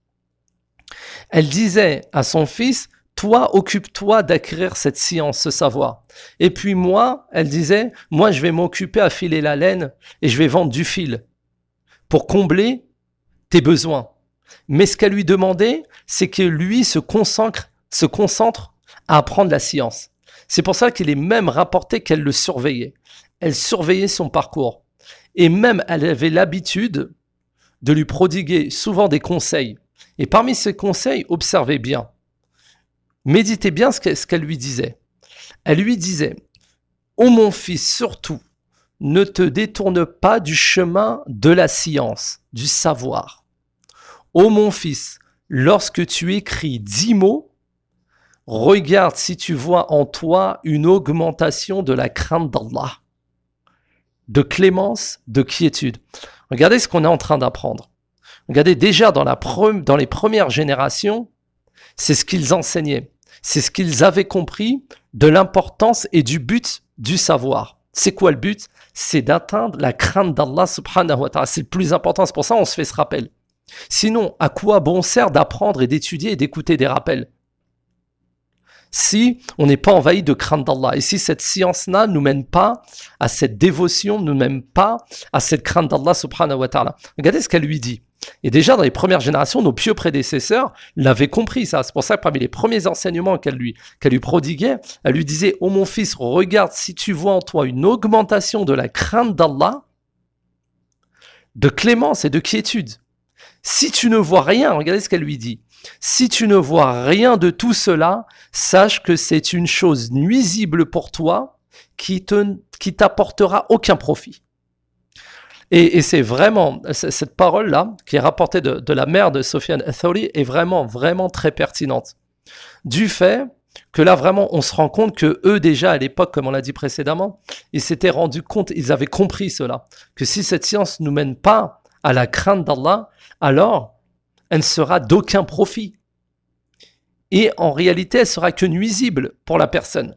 Elle disait à son fils, toi, occupe-toi d'acquérir cette science, ce savoir. Et puis moi, elle disait, moi, je vais m'occuper à filer la laine et je vais vendre du fil pour combler tes besoins. Mais ce qu'elle lui demandait, c'est que lui se concentre, se concentre à apprendre la science. C'est pour ça qu'il est même rapporté qu'elle le surveillait. Elle surveillait son parcours. Et même, elle avait l'habitude de lui prodiguer souvent des conseils. Et parmi ces conseils, observez bien, méditez bien ce qu'elle, ce qu'elle lui disait. Elle lui disait, « Ô mon fils, surtout, ne te détourne pas du chemin de la science, du savoir. Ô mon fils, lorsque tu écris dix mots, regarde si tu vois en toi une augmentation de la crainte d'Allah, de clémence, de quiétude. » Regardez ce qu'on est en train d'apprendre. Regardez, déjà dans, la pre- dans les premières générations, c'est ce qu'ils enseignaient. C'est ce qu'ils avaient compris de l'importance et du but du savoir. C'est quoi le but? C'est d'atteindre la crainte d'Allah subhanahu wa ta'ala. C'est le plus important, c'est pour ça qu'on se fait ce rappel. Sinon, à quoi bon sert d'apprendre et d'étudier et d'écouter des rappels si on n'est pas envahi de crainte d'Allah et si cette science-là ne nous mène pas à cette dévotion, ne nous mène pas à cette crainte d'Allah subhanahu wa ta'ala. Regardez ce qu'elle lui dit. Et déjà dans les premières générations, nos pieux prédécesseurs l'avaient compris ça. C'est pour ça que parmi les premiers enseignements qu'elle lui, qu'elle lui prodiguait, elle lui disait « Oh mon fils, regarde si tu vois en toi une augmentation de la crainte d'Allah, de clémence et de quiétude. Si tu ne vois rien, regardez ce qu'elle lui dit, si tu ne vois rien de tout cela, sache que c'est une chose nuisible pour toi qui te, qui t'apportera aucun profit. » Et, et c'est vraiment, cette parole-là, qui est rapportée de, de la mère de Sufyan al-Thawri, est vraiment, vraiment très pertinente. Du fait que là, vraiment, on se rend compte que eux, déjà, à l'époque, comme on l'a dit précédemment, ils s'étaient rendus compte, ils avaient compris cela, que si cette science ne nous mène pas à la crainte d'Allah, alors elle ne sera d'aucun profit. Et en réalité, elle sera que nuisible pour la personne.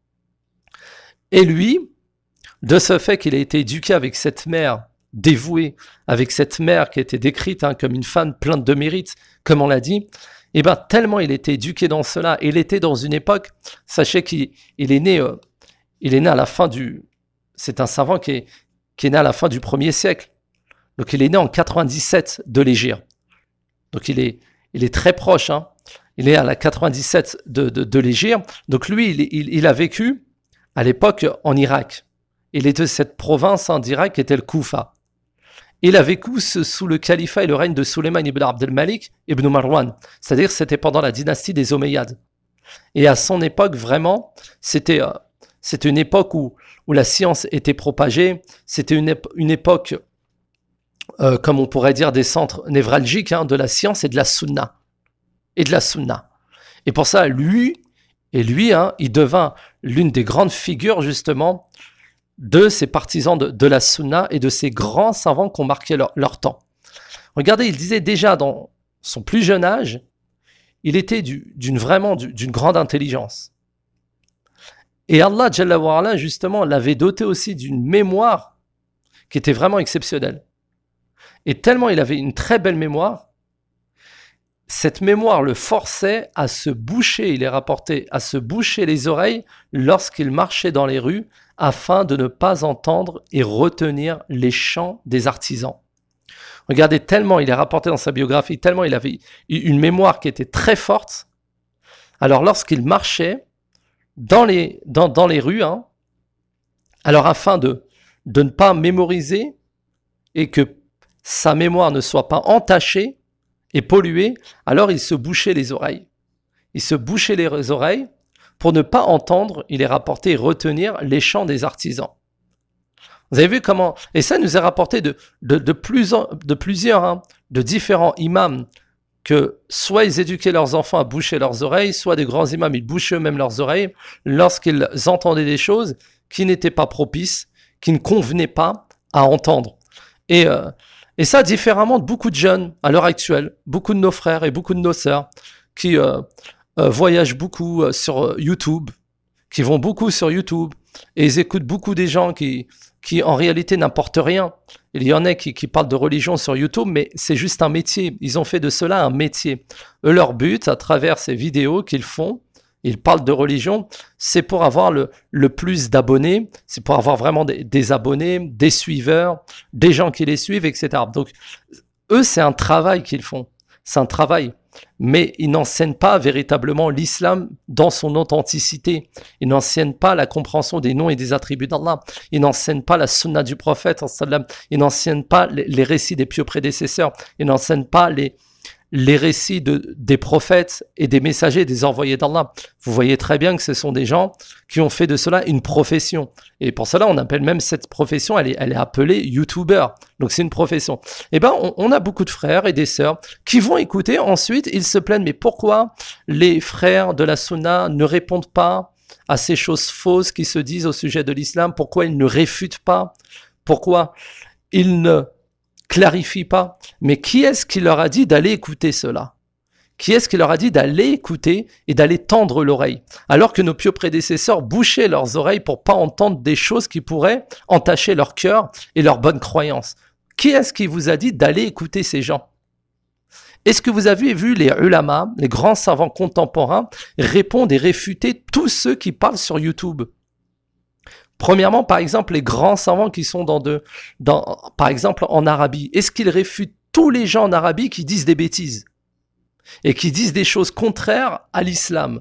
Et lui, de ce fait qu'il a été éduqué avec cette mère dévouée, avec cette mère qui était décrite hein, comme une femme pleine de mérite, comme on l'a dit, et ben tellement il était éduqué dans cela, et il était dans une époque, sachez qu'il il est né, euh, il est né à la fin du, c'est un savant qui est, qui est né à la fin du premier siècle, donc il est né en quatre-vingt-dix-sept de l'Hégire, donc il est, il est très proche, hein. Il est à la quatre-vingt-dix-sept de, de, de l'Hégire, donc lui il, il, il a vécu à l'époque en Irak, il était de cette province en Irak qui était le Koufa. Il a vécu sous le califat et le règne de Sulayman ibn Abd al-Malik ibn Marwan, c'est-à-dire c'était pendant la dynastie des Omeyyades. Et à son époque, vraiment, c'était, euh, c'était une époque où, où la science était propagée, c'était une, ép- une époque, euh, comme on pourrait dire, des centres névralgiques hein, de la science et de la sunna. Et de la sunna. Et pour ça, lui, et lui, hein, il devint l'une des grandes figures, justement, de ces partisans de, de la sunna et de ces grands savants qui ont marqué leur, leur temps. Regardez, il disait déjà dans son plus jeune âge, il était du, d'une vraiment du, d'une grande intelligence. Et Allah, Jalla wa ala, justement, l'avait doté aussi d'une mémoire qui était vraiment exceptionnelle. Et tellement il avait une très belle mémoire, cette mémoire le forçait à se boucher, il est rapporté, à se boucher les oreilles lorsqu'il marchait dans les rues afin de ne pas entendre et retenir les chants des artisans. Regardez, tellement il est rapporté dans sa biographie, tellement il avait une mémoire qui était très forte. Alors lorsqu'il marchait dans les, dans, dans les rues, hein, alors afin de, de ne pas mémoriser et que sa mémoire ne soit pas entachée et polluée, alors il se bouchait les oreilles. Il se bouchait les oreilles pour ne pas entendre, il est rapporté, et retenir les chants des artisans. Vous avez vu comment, et ça nous est rapporté de, de, de, plus, de plusieurs, hein, de différents imams, que soit ils éduquaient leurs enfants à boucher leurs oreilles, soit des grands imams, ils bouchaient eux-mêmes leurs oreilles lorsqu'ils entendaient des choses qui n'étaient pas propices, qui ne convenaient pas à entendre. Et, euh, et ça différemment de beaucoup de jeunes à l'heure actuelle, beaucoup de nos frères et beaucoup de nos sœurs qui... Euh, Euh, voyagent beaucoup euh, sur euh, YouTube, qui vont beaucoup sur YouTube, et ils écoutent beaucoup des gens qui, qui en réalité n'importent rien. Il y en a qui, qui parlent de religion sur YouTube, mais c'est juste un métier. Ils ont fait de cela un métier. Eux, leur but, à travers ces vidéos qu'ils font, ils parlent de religion, c'est pour avoir le, le plus d'abonnés, c'est pour avoir vraiment des, des abonnés, des suiveurs, des gens qui les suivent, et cetera. Donc, eux, c'est un travail qu'ils font. C'est un travail. mais ils n'enseignent pas véritablement l'islam dans son authenticité. Ils n'enseignent pas la compréhension des noms et des attributs d'Allah. Ils n'enseignent pas la sunna du prophète. Ils n'enseignent pas les récits des pieux prédécesseurs. Ils n'enseignent pas les, les récits de, des prophètes et des messagers, des envoyés d'Allah. Vous voyez très bien que ce sont des gens qui ont fait de cela une profession. Et pour cela, on appelle même cette profession, elle est, elle est appelée YouTuber. Donc c'est une profession. Eh ben, on, on a beaucoup de frères et des sœurs qui vont écouter. Ensuite, ils se plaignent, mais pourquoi les frères de la Sunna ne répondent pas à ces choses fausses qui se disent au sujet de l'islam? Pourquoi ils ne réfutent pas? Pourquoi ils ne clarifient pas? Mais qui est-ce qui leur a dit d'aller écouter cela? Qui est-ce qui leur a dit d'aller écouter et d'aller tendre l'oreille? Alors que nos pieux prédécesseurs bouchaient leurs oreilles pour pas entendre des choses qui pourraient entacher leur cœur et leur bonne croyance. Qui est-ce qui vous a dit d'aller écouter ces gens? Est-ce que vous avez vu les ulama, les grands savants contemporains, répondre et réfuter tous ceux qui parlent sur YouTube? Premièrement, par exemple, les grands savants qui sont dans de, dans, par exemple, en Arabie, est-ce qu'ils réfutent tous les gens en Arabie qui disent des bêtises et qui disent des choses contraires à l'islam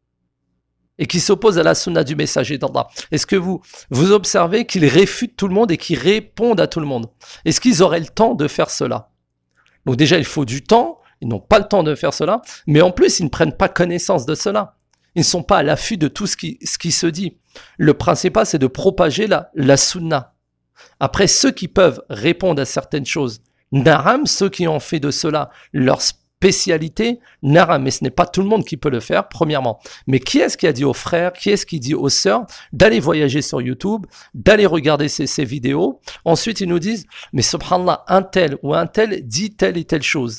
et qui s'opposent à la sunna du messager d'Allah? Est-ce que vous, vous observez qu'ils réfutent tout le monde et qu'ils répondent à tout le monde? Est-ce qu'ils auraient le temps de faire cela? Donc déjà, il faut du temps, ils n'ont pas le temps de faire cela, mais en plus, ils ne prennent pas connaissance de cela. Ils ne sont pas à l'affût de tout ce qui, ce qui se dit. Le principal, c'est de propager la, la sunna. Après, ceux qui peuvent répondre à certaines choses, naram, ceux qui ont fait de cela leur spécialité, naram, mais ce n'est pas tout le monde qui peut le faire, premièrement. Mais qui est-ce qui a dit aux frères, qui est-ce qui dit aux sœurs d'aller voyager sur YouTube, d'aller regarder ces, ces vidéos? Ensuite, ils nous disent, mais subhanallah, un tel ou un tel dit telle et telle chose.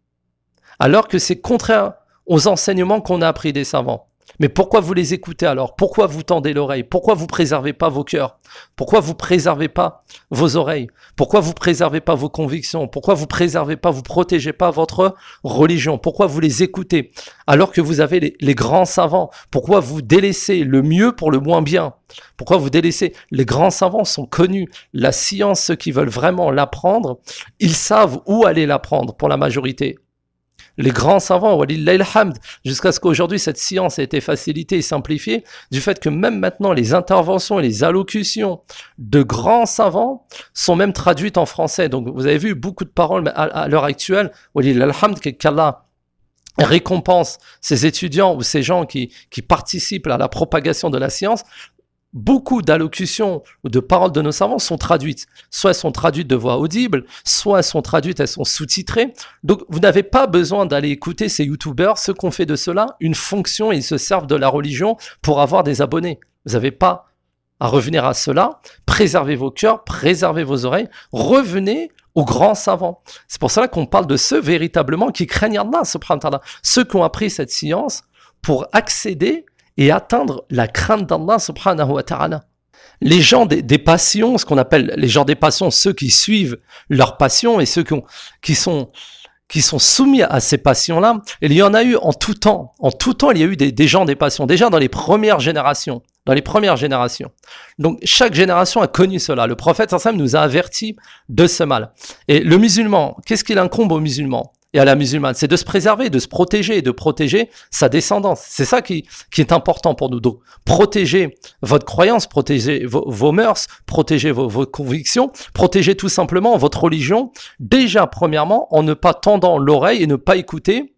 Alors que c'est contraire aux enseignements qu'on a appris des savants. Mais pourquoi vous les écoutez alors? Pourquoi vous tendez l'oreille? Pourquoi vous préservez pas vos cœurs? Pourquoi vous préservez pas vos oreilles? Pourquoi vous préservez pas vos convictions? Pourquoi vous préservez pas, vous protégez pas votre religion? Pourquoi vous les écoutez alors que vous avez les, les grands savants? Pourquoi vous délaissez le mieux pour le moins bien? Pourquoi vous délaissez? Les grands savants sont connus. La science, ceux qui veulent vraiment l'apprendre, ils savent où aller l'apprendre pour la majorité. Les grands savants, walillah alhamd, jusqu'à ce qu'aujourd'hui cette science ait été facilitée et simplifiée, du fait que même maintenant les interventions et les allocutions de grands savants sont même traduites en français. Donc vous avez vu beaucoup de paroles à, à l'heure actuelle, walillah alhamd, qu'Allah récompense ces étudiants ou ces gens qui, qui participent à la propagation de la science. Beaucoup d'allocutions ou de paroles de nos savants sont traduites. Soit elles sont traduites de voix audible, soit elles sont traduites, elles sont sous-titrées. Donc, vous n'avez pas besoin d'aller écouter ces youtubeurs, ceux qui ont fait de cela une fonction et ils se servent de la religion pour avoir des abonnés. Vous n'avez pas à revenir à cela. Préservez vos cœurs, préservez vos oreilles, revenez aux grands savants. C'est pour cela qu'on parle de ceux véritablement qui craignent Allah, subhanahu wa ta'ala. Ceux qui ont appris cette science pour accéder et atteindre la crainte d'Allah subhanahu wa ta'ala. Les gens des, des passions, ce qu'on appelle les gens des passions, ceux qui suivent leurs passions et ceux qui, ont, qui, sont, qui sont soumis à ces passions-là, il y en a eu en tout temps. En tout temps, il y a eu des, des gens des passions, déjà dans les premières générations. Dans les premières générations. Donc, chaque génération a connu cela. Le prophète sallam nous a avertis de ce mal. Et le musulman, qu'est-ce qu'il incombe aux musulmans et à la musulmane? C'est de se préserver, de se protéger et de protéger sa descendance. C'est ça qui, qui est important pour nous. Donc, protéger votre croyance, protéger vos, vos mœurs, protéger vos, vos convictions, protéger tout simplement votre religion. Déjà, premièrement, en ne pas tendant l'oreille et ne pas écouter,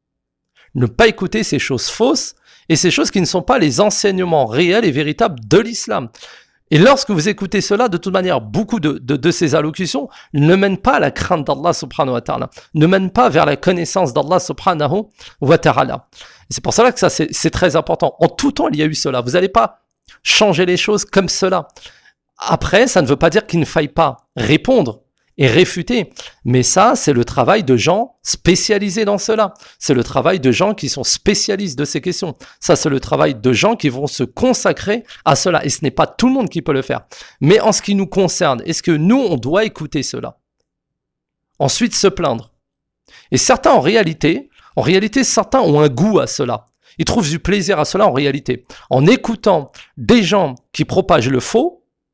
ne pas écouter ces choses fausses et ces choses qui ne sont pas les enseignements réels et véritables de l'islam. Et lorsque vous écoutez cela, de toute manière, beaucoup de, de, de ces allocutions ne mènent pas à la crainte d'Allah subhanahu wa ta'ala, ne mènent pas vers la connaissance d'Allah subhanahu wa ta'ala. Et c'est pour cela que ça, c'est, c'est très important. En tout temps, il y a eu cela. Vous n'allez pas changer les choses comme cela. Après, ça ne veut pas dire qu'il ne faille pas répondre et réfuter. Mais ça, c'est le travail de gens spécialisés dans cela. C'est le travail de gens qui sont spécialistes de ces questions. Ça, c'est le travail de gens qui vont se consacrer à cela. Et ce n'est pas tout le monde qui peut le faire. Mais en ce qui nous concerne, est-ce que nous, on doit écouter cela? Ensuite, se plaindre. Et certains, en réalité, en réalité, certains ont un goût à cela. Ils trouvent du plaisir à cela en réalité. En écoutant des gens qui propagent le faux,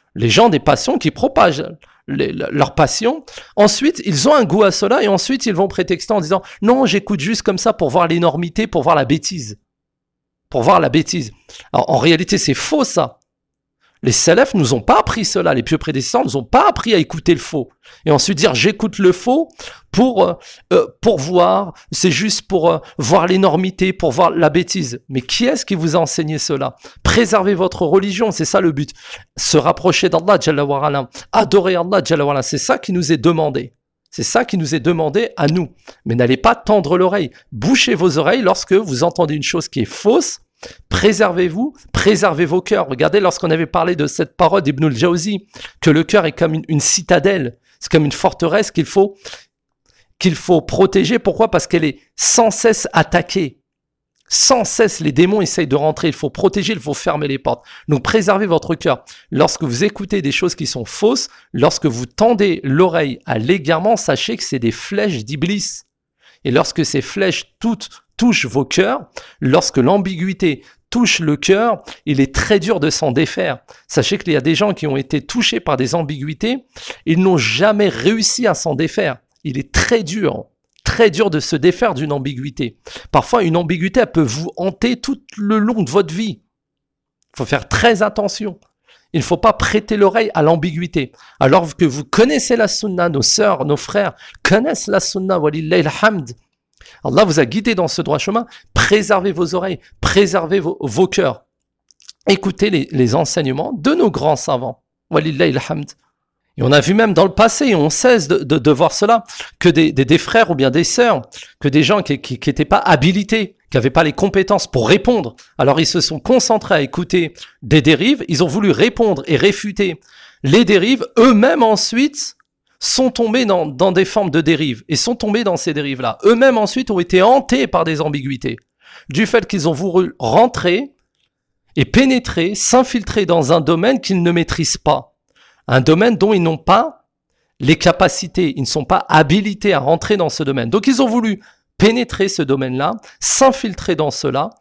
Les gens des passions qui propagent les, leur passion. Ensuite, ils ont un goût à cela et ensuite, ils vont prétexter en disant « Non, j'écoute juste comme ça pour voir l'énormité, pour voir la bêtise. » Pour voir la bêtise. Alors, en réalité, c'est faux ça. Les salafs nous ont pas appris cela. Les pieux prédécesseurs nous ont pas appris à écouter le faux. Et ensuite dire j'écoute le faux pour euh, euh, pour voir, c'est juste pour euh, voir l'énormité, pour voir la bêtise. Mais qui est-ce qui vous a enseigné cela? Préservez votre religion, c'est ça le but. Se rapprocher d'Allah, Jalla wa Ala, adorer Allah, Jalla wa Ala, c'est ça qui nous est demandé. C'est ça qui nous est demandé à nous. Mais n'allez pas tendre l'oreille. Bouchez vos oreilles lorsque vous entendez une chose qui est fausse. Préservez-vous, préservez vos cœurs. Regardez, lorsqu'on avait parlé de cette parole d'Ibn al-Jawzi, que le cœur est comme une, une citadelle, c'est comme une forteresse qu'il faut, qu'il faut protéger. Pourquoi? Parce qu'elle est sans cesse attaquée. Sans cesse, les démons essayent de rentrer. Il faut protéger, il faut fermer les portes. Donc, préservez votre cœur. Lorsque vous écoutez des choses qui sont fausses, lorsque vous tendez l'oreille à l'égarement, sachez que c'est des flèches d'Iblis. Et lorsque ces flèches toutes touchent vos cœurs, lorsque l'ambiguïté touche le cœur, il est très dur de s'en défaire. Sachez qu'il y a des gens qui ont été touchés par des ambiguïtés, ils n'ont jamais réussi à s'en défaire. Il est très dur, très dur de se défaire d'une ambiguïté. Parfois, une ambiguïté, elle peut vous hanter tout le long de votre vie. Il faut faire très attention. Il ne faut pas prêter l'oreille à l'ambiguïté. Alors que vous connaissez la sunna, nos sœurs, nos frères connaissent la sunna, walillahi alhamd. Allah vous a guidé dans ce droit chemin. Préservez vos oreilles, préservez vos, vos cœurs. Écoutez les, les enseignements de nos grands savants. Walillahi alhamd. Et on a vu même dans le passé, et on cesse de, de, de voir cela, que des, des, des frères ou bien des sœurs, que des gens qui qui, qui étaient pas habilités, qui n'avaient pas les compétences pour répondre. Alors ils se sont concentrés à écouter des dérives, ils ont voulu répondre et réfuter les dérives, eux-mêmes ensuite sont tombés dans, dans des formes de dérives, et sont tombés dans ces dérives-là. Eux-mêmes ensuite ont été hantés par des ambiguïtés, du fait qu'ils ont voulu rentrer et pénétrer, s'infiltrer dans un domaine qu'ils ne maîtrisent pas. Un domaine dont ils n'ont pas les capacités, ils ne sont pas habilités à rentrer dans ce domaine. Donc ils ont voulu pénétrer ce domaine-là, s'infiltrer dans cela,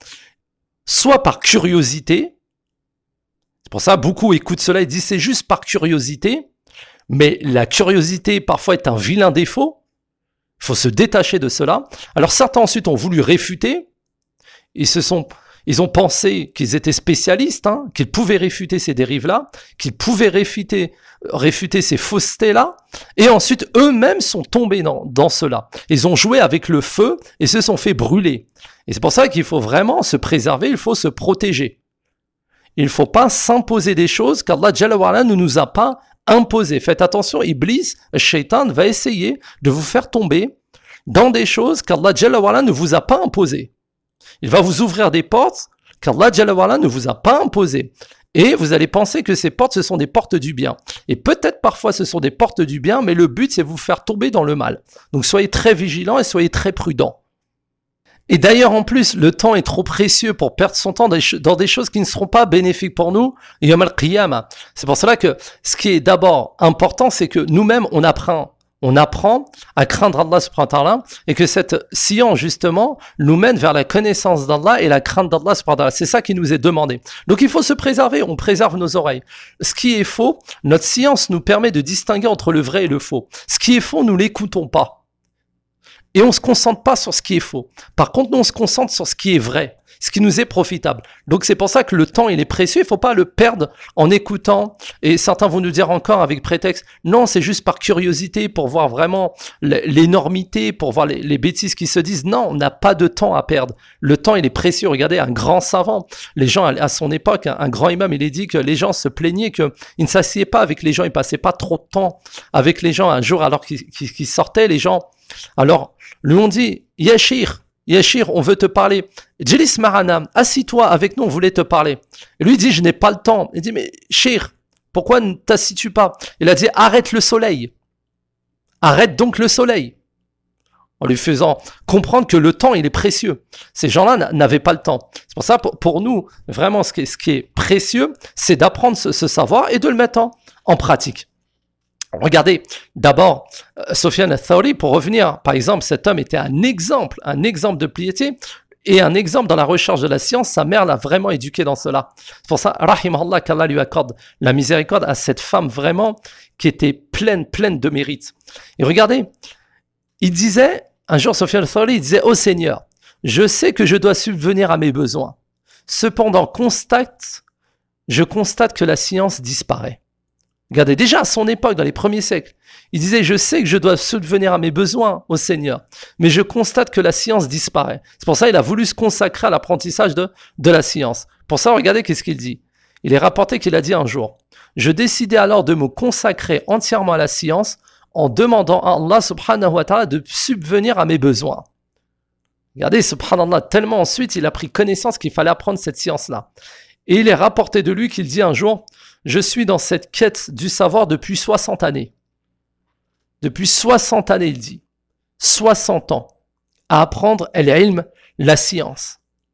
soit par curiosité. C'est pour ça beaucoup écoutent cela et disent c'est juste par curiosité, mais la curiosité parfois est un vilain défaut. Il faut se détacher de cela. Alors certains ensuite ont voulu réfuter, ils se sont Ils ont pensé qu'ils étaient spécialistes, hein, qu'ils pouvaient réfuter ces dérives-là, qu'ils pouvaient réfuter, réfuter ces faussetés-là, et ensuite eux-mêmes sont tombés dans, dans cela. Ils ont joué avec le feu et se sont fait brûler. Et c'est pour ça qu'il faut vraiment se préserver, il faut se protéger. Il ne faut pas s'imposer des choses qu'Allah Jalla wa Ala ne nous a pas imposées. Faites attention, Iblis, le shaitan, va essayer de vous faire tomber dans des choses qu'Allah Jalla wa Ala ne vous a pas imposées. Il va vous ouvrir des portes qu'Allah Jalla wa Ala ne vous a pas imposées. Et vous allez penser que ces portes, ce sont des portes du bien. Et peut-être parfois ce sont des portes du bien, mais le but c'est de vous faire tomber dans le mal. Donc soyez très vigilants et soyez très prudents. Et d'ailleurs en plus, le temps est trop précieux pour perdre son temps dans des choses qui ne seront pas bénéfiques pour nous. Yawm al-Qiyamah. C'est pour cela que ce qui est d'abord important, c'est que nous-mêmes on apprend. On apprend à craindre Allah subhanahu wa ta'ala et que cette science justement nous mène vers la connaissance d'Allah et la crainte d'Allah subhanahu wa ta'ala. C'est ça qui nous est demandé. Donc il faut se préserver, on préserve nos oreilles. Ce qui est faux, notre science nous permet de distinguer entre le vrai et le faux. Ce qui est faux, nous l'écoutons pas. Et on ne se concentre pas sur ce qui est faux. Par contre, nous on se concentre sur ce qui est vrai, ce qui nous est profitable. Donc c'est pour ça que le temps il est précieux, il faut pas le perdre en écoutant. Et certains vont nous dire encore avec prétexte, non c'est juste par curiosité pour voir vraiment l'énormité, pour voir les, les bêtises qui se disent. Non, on n'a pas de temps à perdre. Le temps il est précieux. Regardez, un grand savant, les gens à son époque, un, un grand imam, il a dit que les gens se plaignaient qu'il ne s'assied pas avec les gens, il passait pas trop de temps avec les gens. Un jour alors qu'il qu'il, qu'il sortait, les gens, alors lui ont dit, Yashir, Yashir, on veut te parler. Jelis Marana, assis-toi avec nous, on voulait te parler. Et lui dit, je n'ai pas le temps. Il dit, mais Shir, pourquoi ne t'assis-tu pas? Il a dit, arrête le soleil. Arrête donc le soleil. En lui faisant comprendre que le temps, il est précieux. Ces gens-là n'avaient pas le temps. C'est pour ça, pour, pour nous, vraiment, ce qui est, ce qui est précieux, c'est d'apprendre ce, ce savoir et de le mettre en, en pratique. Regardez, d'abord, euh, Sufyan al-Thawri, pour revenir, par exemple, cet homme était un exemple, un exemple de piété. Et un exemple dans la recherche de la science, sa mère l'a vraiment éduqué dans cela. C'est pour ça, rahimahullah, qu'Allah lui accorde la miséricorde à cette femme vraiment qui était pleine, pleine de mérite. Et regardez, il disait, un jour, Sufyan al-Thawri, il disait, « Ô Seigneur, je sais que je dois subvenir à mes besoins. Cependant, constate, je constate que la science disparaît. » Regardez, déjà à son époque, dans les premiers siècles, il disait, je sais que je dois subvenir à mes besoins au Seigneur, mais je constate que la science disparaît. C'est pour ça qu'il a voulu se consacrer à l'apprentissage de, de la science. Pour ça, regardez qu'est-ce qu'il dit. Il est rapporté qu'il a dit un jour, je décidai alors de me consacrer entièrement à la science en demandant à Allah subhanahu wa ta'ala de subvenir à mes besoins. Regardez, subhanallah, tellement ensuite il a pris connaissance qu'il fallait apprendre cette science-là. Et il est rapporté de lui qu'il dit un jour, je suis dans cette quête du savoir depuis soixante années. Depuis soixante années, il dit. soixante ans à apprendre al-ilm, la science.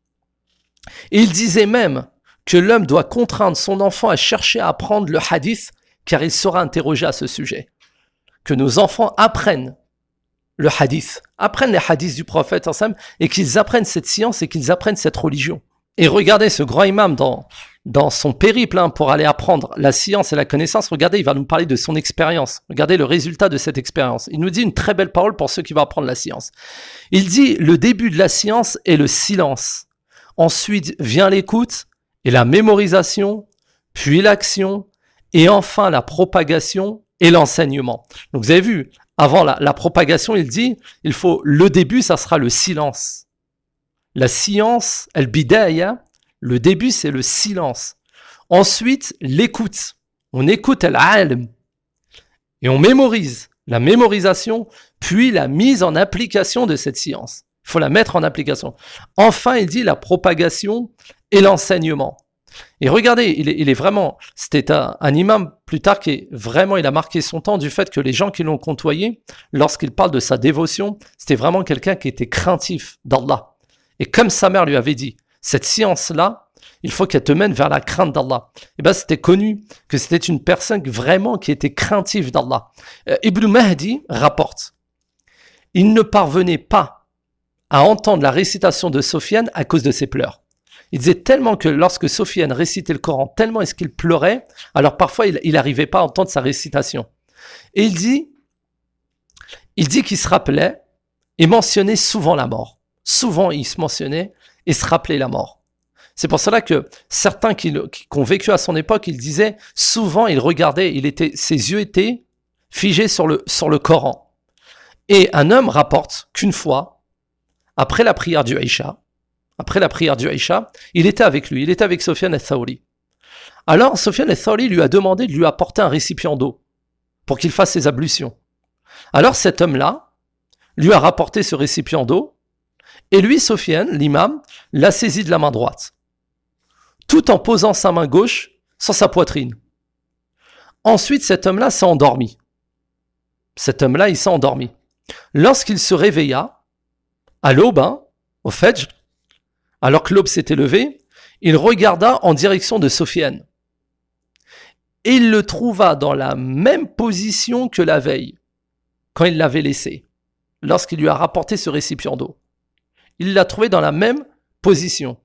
Et il disait même que l'homme doit contraindre son enfant à chercher à apprendre le hadith, car il sera interrogé à ce sujet. Que nos enfants apprennent le hadith, apprennent les hadiths du prophète ensemble, et qu'ils apprennent cette science et qu'ils apprennent cette religion. Et regardez ce grand imam dans, dans son périple hein, pour aller apprendre la science et la connaissance. Regardez, il va nous parler de son expérience. Regardez le résultat de cette expérience. Il nous dit une très belle parole pour ceux qui vont apprendre la science. Il dit, le début de la science est le silence. Ensuite vient l'écoute et la mémorisation, puis l'action, et enfin la propagation et l'enseignement. Donc vous avez vu, avant la, la propagation, il dit, il faut, le début, ça sera le silence. La science, al-bidaya, le début, c'est le silence. Ensuite, l'écoute. On écoute al-alm et on mémorise. La mémorisation, puis la mise en application de cette science. Il faut la mettre en application. Enfin, il dit la propagation et l'enseignement. Et regardez, il est, il est vraiment, c'était un, un imam plus tard qui est vraiment, il a marqué son temps du fait que les gens qui l'ont côtoyé, lorsqu'il parle de sa dévotion, c'était vraiment quelqu'un qui était craintif d'Allah. Et comme sa mère lui avait dit, cette science-là, il faut qu'elle te mène vers la crainte d'Allah. Et bien, c'était connu que c'était une personne vraiment qui était craintive d'Allah. Euh, Ibn Mahdi rapporte, il ne parvenait pas à entendre la récitation de Sofiane à cause de ses pleurs. Il disait tellement que lorsque Sofiane récitait le Coran, tellement est-ce qu'il pleurait, alors parfois il n'arrivait pas à entendre sa récitation. Et il dit, il dit qu'il se rappelait et mentionnait souvent la mort. Souvent, il se mentionnait et se rappelait la mort. C'est pour cela que certains qui, qui ont vécu à son époque, ils disaient, souvent, il regardait, il était, ses yeux étaient figés sur le, sur le Coran. Et un homme rapporte qu'une fois, après la prière du Aïcha, après la prière du Aïcha, il était avec lui, il était avec Sufyan al-Thawri. Alors, Sufyan al-Thawri lui a demandé de lui apporter un récipient d'eau pour qu'il fasse ses ablutions. Alors, cet homme-là lui a rapporté ce récipient d'eau. Et lui, Sofiane, l'imam, l'a saisi de la main droite, tout en posant sa main gauche sur sa poitrine. Ensuite, cet homme-là s'est endormi. Cet homme-là, il s'est endormi. Lorsqu'il se réveilla, à l'aube, hein, au Fajr, alors que l'aube s'était levée, il regarda en direction de Sofiane. Et il le trouva dans la même position que la veille, quand il l'avait laissé, lorsqu'il lui a rapporté ce récipient d'eau. Il l'a trouvé dans la même position.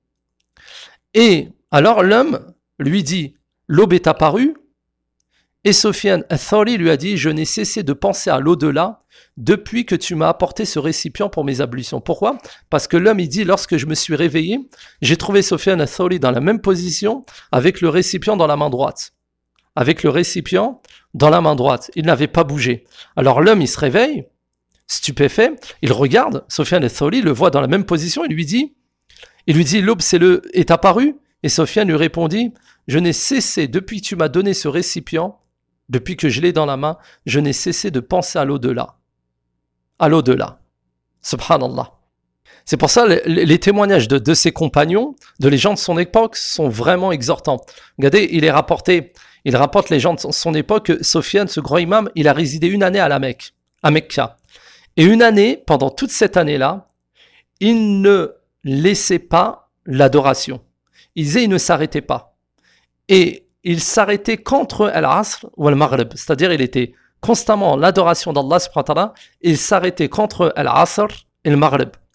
Et alors l'homme lui dit, l'aube est apparue, et Sufyan al-Thawri lui a dit, je n'ai cessé de penser à l'au-delà depuis que tu m'as apporté ce récipient pour mes ablutions. Pourquoi? Parce que l'homme, il dit, lorsque je me suis réveillé, j'ai trouvé Sufyan al-Thawri dans la même position avec le récipient dans la main droite. Avec le récipient dans la main droite. Il n'avait pas bougé. Alors l'homme, il se réveille, stupéfait, il regarde, Sufyan al-Thawri le voit dans la même position, il lui dit, il lui dit, l'aube c'est le, est apparue, et Sufyan lui répondit, je n'ai cessé, depuis que tu m'as donné ce récipient, depuis que je l'ai dans la main, je n'ai cessé de penser à l'au-delà. À l'au-delà. Subhanallah. C'est pour ça, les, les témoignages de, de ses compagnons, de les gens de son époque, sont vraiment exhortants. Regardez, il est rapporté, il rapporte les gens de son époque, que Sofiane, ce grand imam, il a résidé une année à la Mecque, à Mecca. Et une année, pendant toute cette année-là, il ne laissait pas l'adoration. Il disait, il ne s'arrêtait pas. Et il s'arrêtait qu'entre al-Asr ou al-Maghrib. C'est-à-dire, il était constamment en l'adoration d'Allah subhanahu wa ta'ala, et il s'arrêtait qu'entre al-Asr et le Maghrib.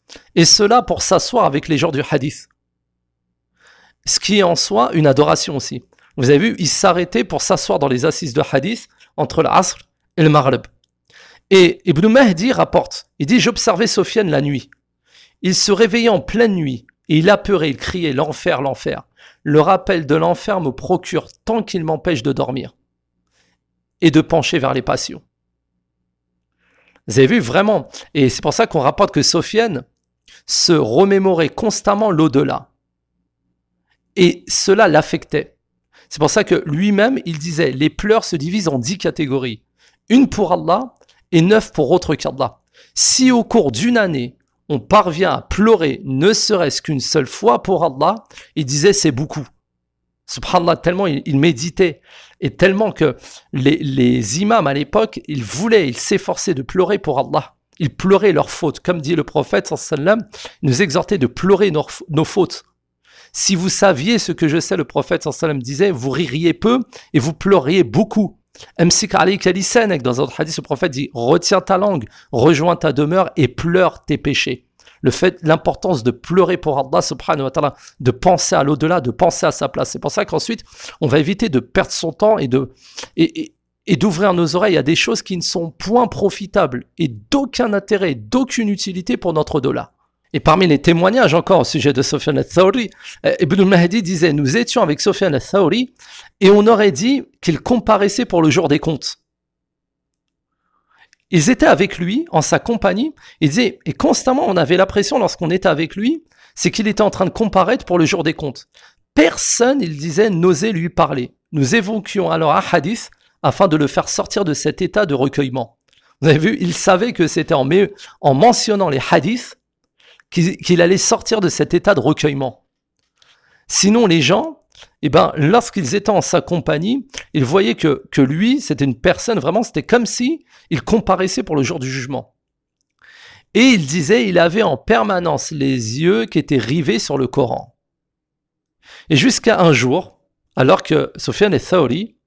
Et cela pour s'asseoir avec les gens du hadith. Ce qui est en soi une adoration aussi. Vous avez vu, il s'arrêtait pour s'asseoir dans les assises de hadith entre l'Asr et le Maghrib. Et Ibn Mahdi rapporte, il dit, j'observais Sofiane la nuit. Il se réveillait en pleine nuit et il apeurait, il criait, l'enfer, l'enfer. Le rappel de l'enfer me procure tant qu'il m'empêche de dormir et de pencher vers les passions. Vous avez vu, vraiment, et c'est pour ça qu'on rapporte que Sofiane se remémorait constamment l'au-delà. Et cela l'affectait. C'est pour ça que lui-même, il disait, les pleurs se divisent en dix catégories. Une pour Allah et neuf pour autre qu'Allah. Si au cours d'une année, on parvient à pleurer ne serait-ce qu'une seule fois pour Allah, il disait c'est beaucoup. Subhanallah, tellement il, il méditait et tellement que les, les imams à l'époque, ils voulaient, ils s'efforçaient de pleurer pour Allah. Ils pleuraient leurs fautes. Comme dit le prophète sallallahu alayhi wa sallam, il nous exhortait de pleurer nos, nos fautes. Si vous saviez ce que je sais, le prophète sallallahu alayhi wa sallam disait, vous ririez peu et vous pleuriez beaucoup. Amsik alayka lisanak, dans un autre hadith, le prophète dit, retiens ta langue, rejoins ta demeure et pleure tes péchés. Le fait, l'importance de pleurer pour Allah subhanahu wa ta'ala, de penser à l'au-delà, de penser à sa place. C'est pour ça qu'ensuite, on va éviter de perdre son temps et de, et, et, et d'ouvrir nos oreilles à des choses qui ne sont point profitables et d'aucun intérêt, d'aucune utilité pour notre au-delà. Et parmi les témoignages encore au sujet de Sufyan al-Thawri, Ibn Mahdi disait, nous étions avec Sufyan al-Thawri et on aurait dit qu'il comparaissait pour le jour des comptes. Ils étaient avec lui, en sa compagnie, il disait, et constamment on avait l'impression lorsqu'on était avec lui, c'est qu'il était en train de comparaître pour le jour des comptes. Personne, il disait, n'osait lui parler. Nous évoquions alors un hadith afin de le faire sortir de cet état de recueillement. Vous avez vu, il savait que c'était en, en mentionnant les hadiths qu'il, qu'il allait sortir de cet état de recueillement. Sinon, les gens, eh ben, lorsqu'ils étaient en sa compagnie, ils voyaient que, que lui, c'était une personne, vraiment, c'était comme si il comparaissait pour le jour du jugement. Et il disait, il avait en permanence les yeux qui étaient rivés sur le Coran. Et jusqu'à un jour, alors que Sufyan al-Thawri,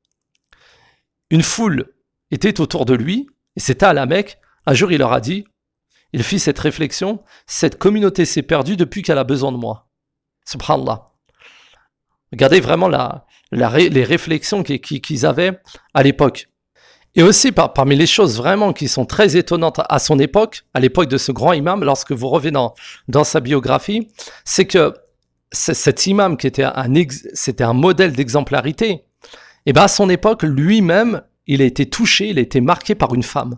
une foule était autour de lui, et c'était à la Mecque, un jour il leur a dit, il fit cette réflexion, cette communauté s'est perdue depuis qu'elle a besoin de moi. Subhanallah. Regardez vraiment la, la, les réflexions qu'ils, qu'ils avaient à l'époque. Et aussi, par, parmi les choses vraiment qui sont très étonnantes à son époque, à l'époque de ce grand imam, lorsque vous revenez dans, dans sa biographie, c'est que c'est, cet imam qui était un, ex, c'était un modèle d'exemplarité, et bien à son époque, lui-même, il a été touché, il a été marqué par une femme.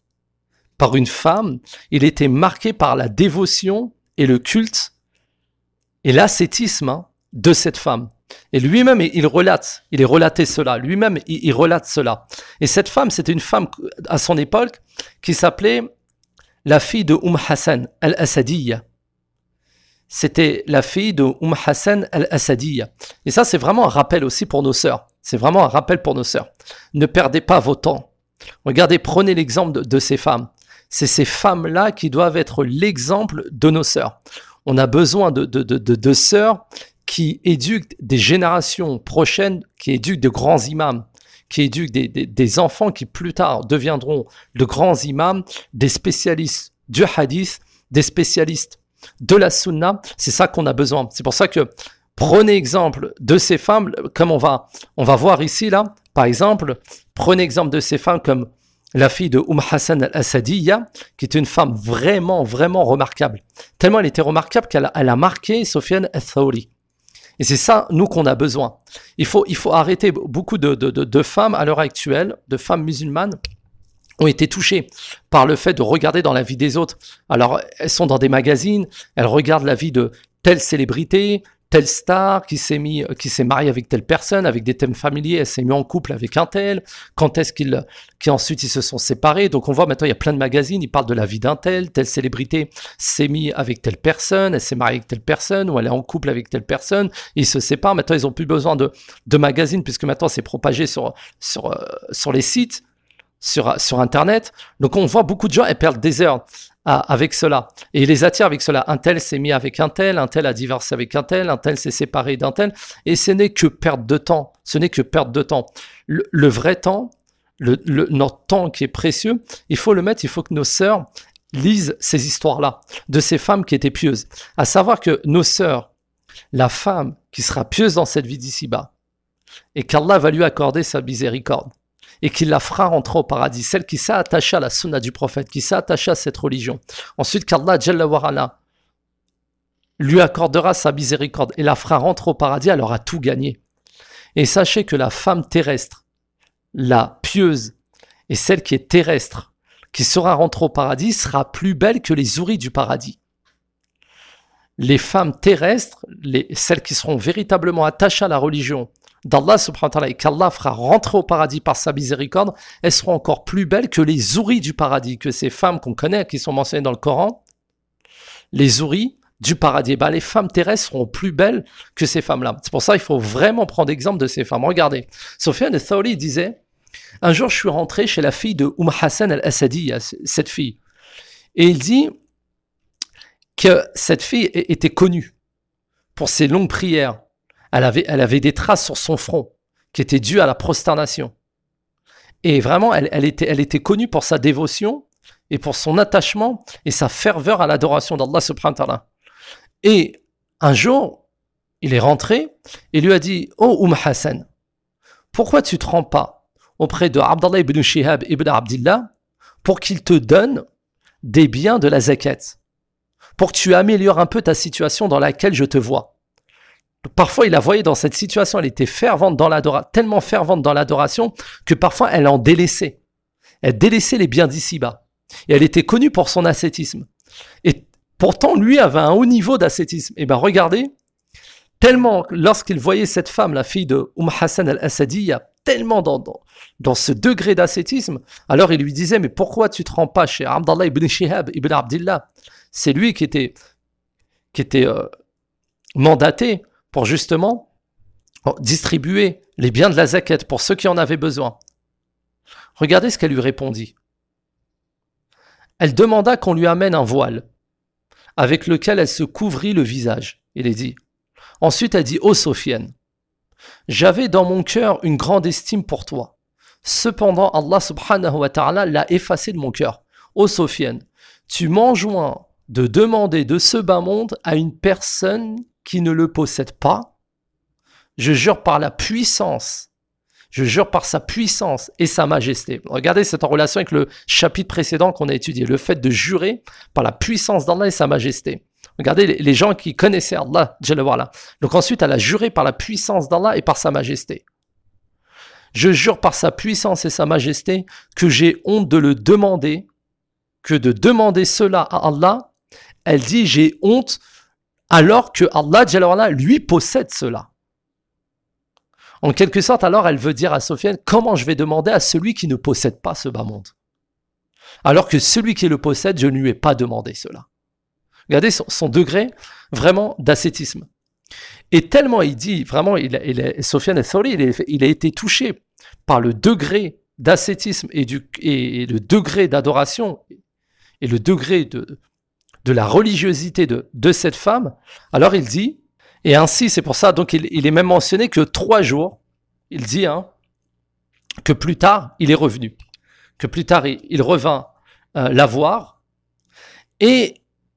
Par une femme, il a été marqué par la dévotion et le culte et l'ascétisme hein, de cette femme. Et lui-même, il relate, il est relaté cela, lui-même, il, il relate cela. Et cette femme, c'était une femme à son époque qui s'appelait la fille de Umm Hassan al-Asadiyya. C'était la fille de Umm Hassan al-Asadiyya. Et ça, c'est vraiment un rappel aussi pour nos sœurs. C'est vraiment un rappel pour nos sœurs. Ne perdez pas vos temps. Regardez, prenez l'exemple de, de ces femmes. C'est ces femmes-là qui doivent être l'exemple de nos sœurs. On a besoin de, de, de, de, de sœurs qui éduquent des générations prochaines, qui éduquent de grands imams, qui éduquent des, des, des enfants qui plus tard deviendront de grands imams, des spécialistes du hadith, des spécialistes de la sunna. C'est ça qu'on a besoin. C'est pour ça que prenez exemple de ces femmes, comme on va, on va voir ici, là, par exemple, prenez exemple de ces femmes comme la fille de Umm Hassan al-Asadiyya, qui est une femme vraiment, vraiment remarquable. Tellement elle était remarquable qu'elle a, elle a marqué Sufyan al-Thawri. Et c'est ça, nous, qu'on a besoin. Il faut, il faut arrêter. Beaucoup de, de, de, de femmes, à l'heure actuelle, de femmes musulmanes, ont été touchées par le fait de regarder dans la vie des autres. Alors, elles sont dans des magazines, elles regardent la vie de telle célébrité, telle star qui s'est mis, qui s'est mariée avec telle personne, avec des thèmes familiers, elle s'est mise en couple avec un tel, quand est-ce qu'ils, qu'ensuite ils se sont séparés. Donc on voit maintenant, il y a plein de magazines, ils parlent de la vie d'un tel, telle célébrité s'est mise avec telle personne, elle s'est mariée avec telle personne, ou elle est en couple avec telle personne, ils se séparent. Maintenant, ils ont plus besoin de, de magazines, puisque maintenant c'est propagé sur, sur, euh, sur les sites, sur, sur Internet. Donc on voit beaucoup de gens, elles perdent des heures à, avec cela. Et ils les attirent avec cela. Un tel s'est mis avec un tel, un tel a divorcé avec un tel, un tel s'est séparé d'un tel. Et ce n'est que perte de temps. Ce n'est que perte de temps. Le, le vrai temps, le, le, notre temps qui est précieux, il faut le mettre, il faut que nos sœurs, lisent ces histoires-là de ces femmes qui étaient pieuses. À savoir que nos sœurs, la femme qui sera pieuse dans cette vie d'ici-bas, et qu'Allah va lui accorder sa miséricorde, et qu'il la fera rentrer au paradis, celle qui s'est attachée à la sunna du prophète, qui s'est attachée à cette religion, ensuite qu'Allah Jalla wa Ala lui accordera sa miséricorde et la fera rentrer au paradis, elle aura tout gagné. Et sachez que la femme terrestre, la pieuse, et celle qui est terrestre, qui sera rentrée au paradis, sera plus belle que les houris du paradis. Les femmes terrestres, les, celles qui seront véritablement attachées à la religion d'Allah subhanahu wa ta'ala et qu'Allah fera rentrer au paradis par sa miséricorde, elles seront encore plus belles que les houris du paradis, que ces femmes qu'on connaît, qui sont mentionnées dans le Coran, les houris du paradis. Ben, les femmes terrestres seront plus belles que ces femmes-là. C'est pour ça qu'il faut vraiment prendre exemple de ces femmes. Regardez, Sufyan al-Thawri disait, un jour je suis rentré chez la fille de Umm Hassan al-Asadi, cette fille, et il dit que cette fille était connue pour ses longues prières. Elle avait, elle avait des traces sur son front qui étaient dues à la prosternation. Et vraiment, elle, elle, était, elle était connue pour sa dévotion et pour son attachement et sa ferveur à l'adoration d'Allah subhanahu wa ta'ala. Et un jour, il est rentré et lui a dit « Oh Umm Hassan, pourquoi tu ne te rends pas auprès de Abdallah ibn Shihab ibn Abdillah pour qu'il te donne des biens de la zakat, pour que tu améliores un peu ta situation dans laquelle je te vois ?» Parfois, il la voyait dans cette situation, elle était fervente dans l'adoration, tellement fervente dans l'adoration que parfois elle en délaissait. Elle délaissait les biens d'ici-bas. Et elle était connue pour son ascétisme. Et pourtant, lui avait un haut niveau d'ascétisme. Et bien, regardez, tellement, lorsqu'il voyait cette femme, la fille de Umm Hassan al-Asadi, tellement dans, dans, dans ce degré d'ascétisme, alors il lui disait, mais pourquoi tu ne te rends pas chez Abdallah ibn Shihab ibn Abdillah? C'est lui qui était, qui était euh, mandaté pour justement distribuer les biens de la zakat pour ceux qui en avaient besoin. Regardez ce qu'elle lui répondit. Elle demanda qu'on lui amène un voile avec lequel elle se couvrit le visage. Il est dit. Ensuite, elle dit « Ô Sofiane, j'avais dans mon cœur une grande estime pour toi. Cependant, Allah subhanahu wa ta'ala l'a effacé de mon cœur. Ô Sofiane, tu m'enjoins de demander de ce bas monde à une personne qui ne le possède pas. Je jure par la puissance, je jure par sa puissance et sa majesté. » Regardez, c'est en relation avec le chapitre précédent qu'on a étudié, le fait de jurer par la puissance d'Allah et sa majesté. Regardez les, les gens qui connaissaient Allah, Jalla wa Ala. Donc ensuite, elle a juré par la puissance d'Allah et par sa majesté. Je jure par sa puissance et sa majesté que j'ai honte de le demander, que de demander cela à Allah. Elle dit, j'ai honte alors que Allah, Jalla wa Ala, lui possède cela. En quelque sorte, alors, elle veut dire à Sofiane, comment je vais demander à celui qui ne possède pas ce bas monde? Alors que celui qui le possède, je ne lui ai pas demandé cela. Regardez son, son degré vraiment d'ascétisme. Et tellement il dit, vraiment, il, il, Sofiane al-Thawri, il, il a été touché par le degré d'ascétisme et, du, et, et le degré d'adoration et le degré de, de la religiosité de, de cette femme. Alors il dit, et ainsi, c'est pour ça, donc il, il est même mentionné que trois jours, il dit, hein, que plus tard, il est revenu. Que plus tard, il, il revint euh, la voir. Et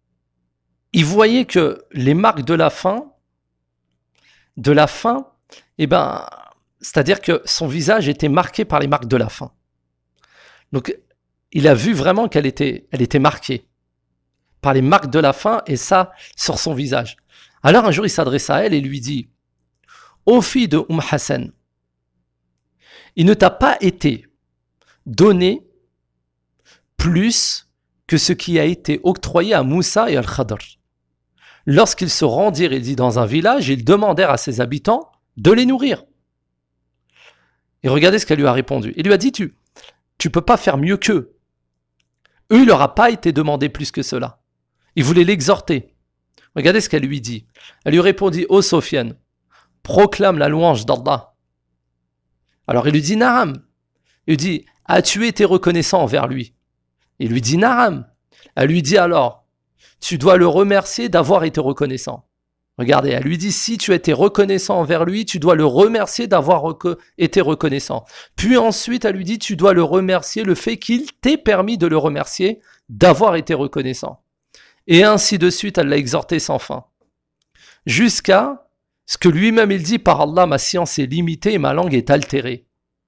il voyait que les marques de la faim, de la faim, eh ben, c'est-à-dire que son visage était marqué par les marques de la faim. Donc, il a vu vraiment qu'elle était, elle était marquée par les marques de la faim, et ça, sur son visage. Alors un jour, il s'adresse à elle et lui dit « Ô fille de Umm Hassan, il ne t'a pas été donné plus que ce qui a été octroyé à Moussa et Al-Khadr. Lorsqu'ils se rendirent, il dit, dans un village, ils demandèrent à ses habitants de les nourrir. Et regardez ce qu'elle lui a répondu. Il lui a dit, tu tu peux pas faire mieux qu'eux. Eux, il leur a pas été demandé plus que cela. Il voulait l'exhorter. Regardez ce qu'elle lui dit. Elle lui répondit, ô Sofiane, proclame la louange d'Allah. Alors il lui dit, Naam. Il lui dit, as-tu été reconnaissant envers lui? Il lui dit, Naam. Elle lui dit alors, tu dois le remercier d'avoir été reconnaissant. Regardez, elle lui dit, si tu as été reconnaissant envers lui, tu dois le remercier d'avoir reco- été reconnaissant. Puis ensuite, elle lui dit, tu dois le remercier, le fait qu'il t'ait permis de le remercier, d'avoir été reconnaissant. Et ainsi de suite, elle l'a exhorté sans fin. Jusqu'à ce que lui-même il dit, par Allah, ma science est limitée et ma langue est altérée.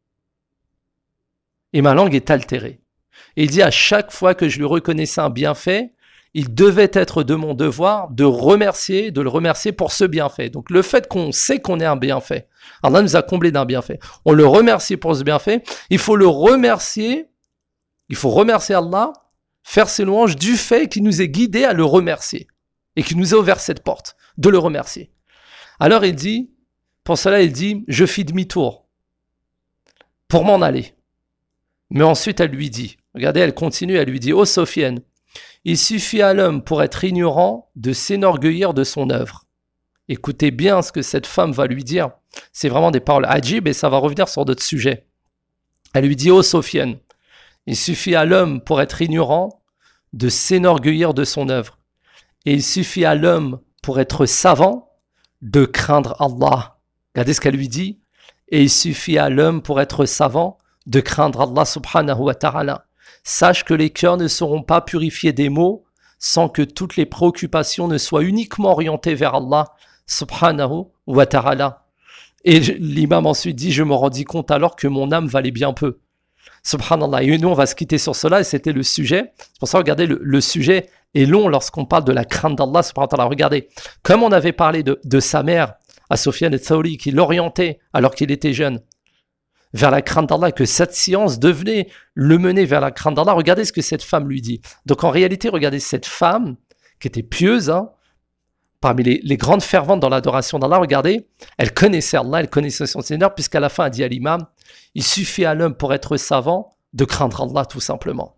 Et ma langue est altérée. Et il dit, à chaque fois que je lui reconnaissais un bienfait, il devait être de mon devoir de remercier, de le remercier pour ce bienfait. Donc le fait qu'on sait qu'on est un bienfait, Allah nous a comblé d'un bienfait, on le remercie pour ce bienfait, il faut le remercier, il faut remercier Allah, faire ses louanges du fait qu'il nous ait guidés à le remercier et qu'il nous ait ouvert cette porte de le remercier. Alors il dit, pour cela il dit, je fis demi-tour pour m'en aller. Mais ensuite elle lui dit, regardez, elle continue, elle lui dit, ô Sophienne, il suffit à l'homme pour être ignorant de s'enorgueillir de son œuvre. Écoutez bien ce que cette femme va lui dire. C'est vraiment des paroles ajib et ça va revenir sur d'autres sujets. Elle lui dit, ô Sophienne, il suffit à l'homme pour être ignorant de s'enorgueillir de son œuvre. Et il suffit à l'homme pour être savant de craindre Allah. Regardez ce qu'elle lui dit. Et il suffit à l'homme pour être savant de craindre Allah subhanahu wa ta'ala. Sache que les cœurs ne seront pas purifiés des maux sans que toutes les préoccupations ne soient uniquement orientées vers Allah subhanahu wa ta'ala. Et l'imam ensuite dit, je me rendis compte alors que mon âme valait bien peu. Subhanallah. Et nous, on va se quitter sur cela et c'était le sujet. C'est pour ça, regardez, le, le sujet est long lorsqu'on parle de la crainte d'Allah subhanahu wa ta'ala. Regardez, comme on avait parlé de, de sa mère, à Sufyan al-Thawri, qui l'orientait alors qu'il était jeune, vers la crainte d'Allah, que cette science devenait le mener vers la crainte d'Allah. Regardez ce que cette femme lui dit. Donc en réalité, regardez cette femme qui était pieuse, hein, parmi les, les grandes ferventes dans l'adoration d'Allah, regardez, elle connaissait Allah, elle connaissait son Seigneur, puisqu'à la fin, elle dit à l'imam, il suffit à l'homme pour être savant de craindre Allah tout simplement.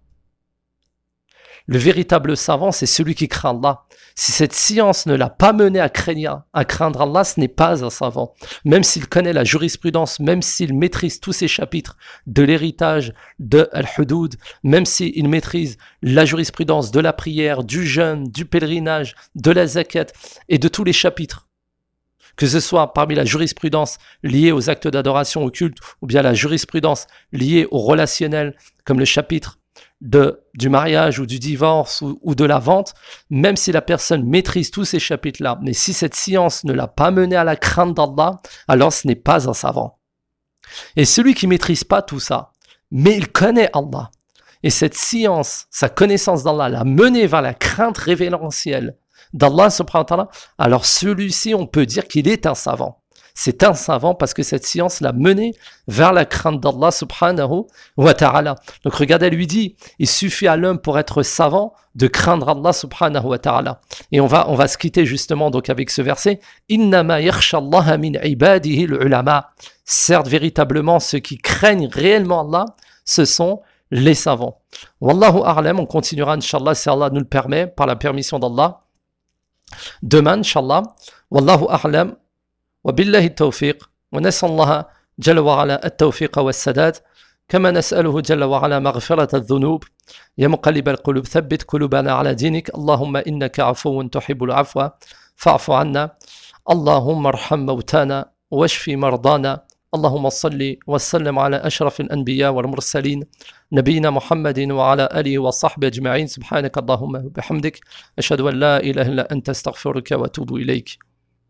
Le véritable savant, c'est celui qui craint Allah. Si cette science ne l'a pas mené à craindre, à craindre Allah, ce n'est pas un savant. Même s'il connaît la jurisprudence, même s'il maîtrise tous ces chapitres de l'héritage, de Al-Hudud, même s'il maîtrise la jurisprudence de la prière, du jeûne, du pèlerinage, de la zakat et de tous les chapitres, que ce soit parmi la jurisprudence liée aux actes d'adoration, au culte, ou bien la jurisprudence liée au relationnel, comme le chapitre De, du mariage ou du divorce ou, ou de la vente, même si la personne maîtrise tous ces chapitres-là, mais si cette science ne l'a pas mené à la crainte d'Allah, alors ce n'est pas un savant. Et celui qui ne maîtrise pas tout ça, mais il connaît Allah, et cette science, sa connaissance d'Allah, l'a mené vers la crainte révérentielle d'Allah subhanahu wa ta'ala, alors celui-ci, on peut dire qu'il est un savant. C'est un savant parce que cette science l'a mené vers la crainte d'Allah subhanahu wa ta'ala. Donc regardez, elle lui dit, il suffit à l'homme pour être savant de craindre Allah subhanahu wa ta'ala. Et on va, on va se quitter justement donc avec ce verset. Innama yakhsha Allah min ibadihi al-ulama. Certes, véritablement, ceux qui craignent réellement Allah, ce sont les savants. Wallahu a'lam, on continuera, Inch'Allah, si Allah nous le permet, par la permission d'Allah. Demain, Inch'Allah. Wallahu a'lam. وبالله التوفيق ونسأل الله جل وعلا التوفيق والسداد كما نسأله جل وعلا مغفرة الذنوب يا مقلب القلوب ثبت قلوبنا على دينك اللهم إنك عفو تحب العفو فاعف عنا اللهم ارحم موتانا واشف مرضانا اللهم صل وسلم على أشرف الأنبياء والمرسلين نبينا محمد وعلى آله وصحبه أجمعين سبحانك اللهم وبحمدك أشهد أن لا إله إلا أنت استغفرك وأتوب إليك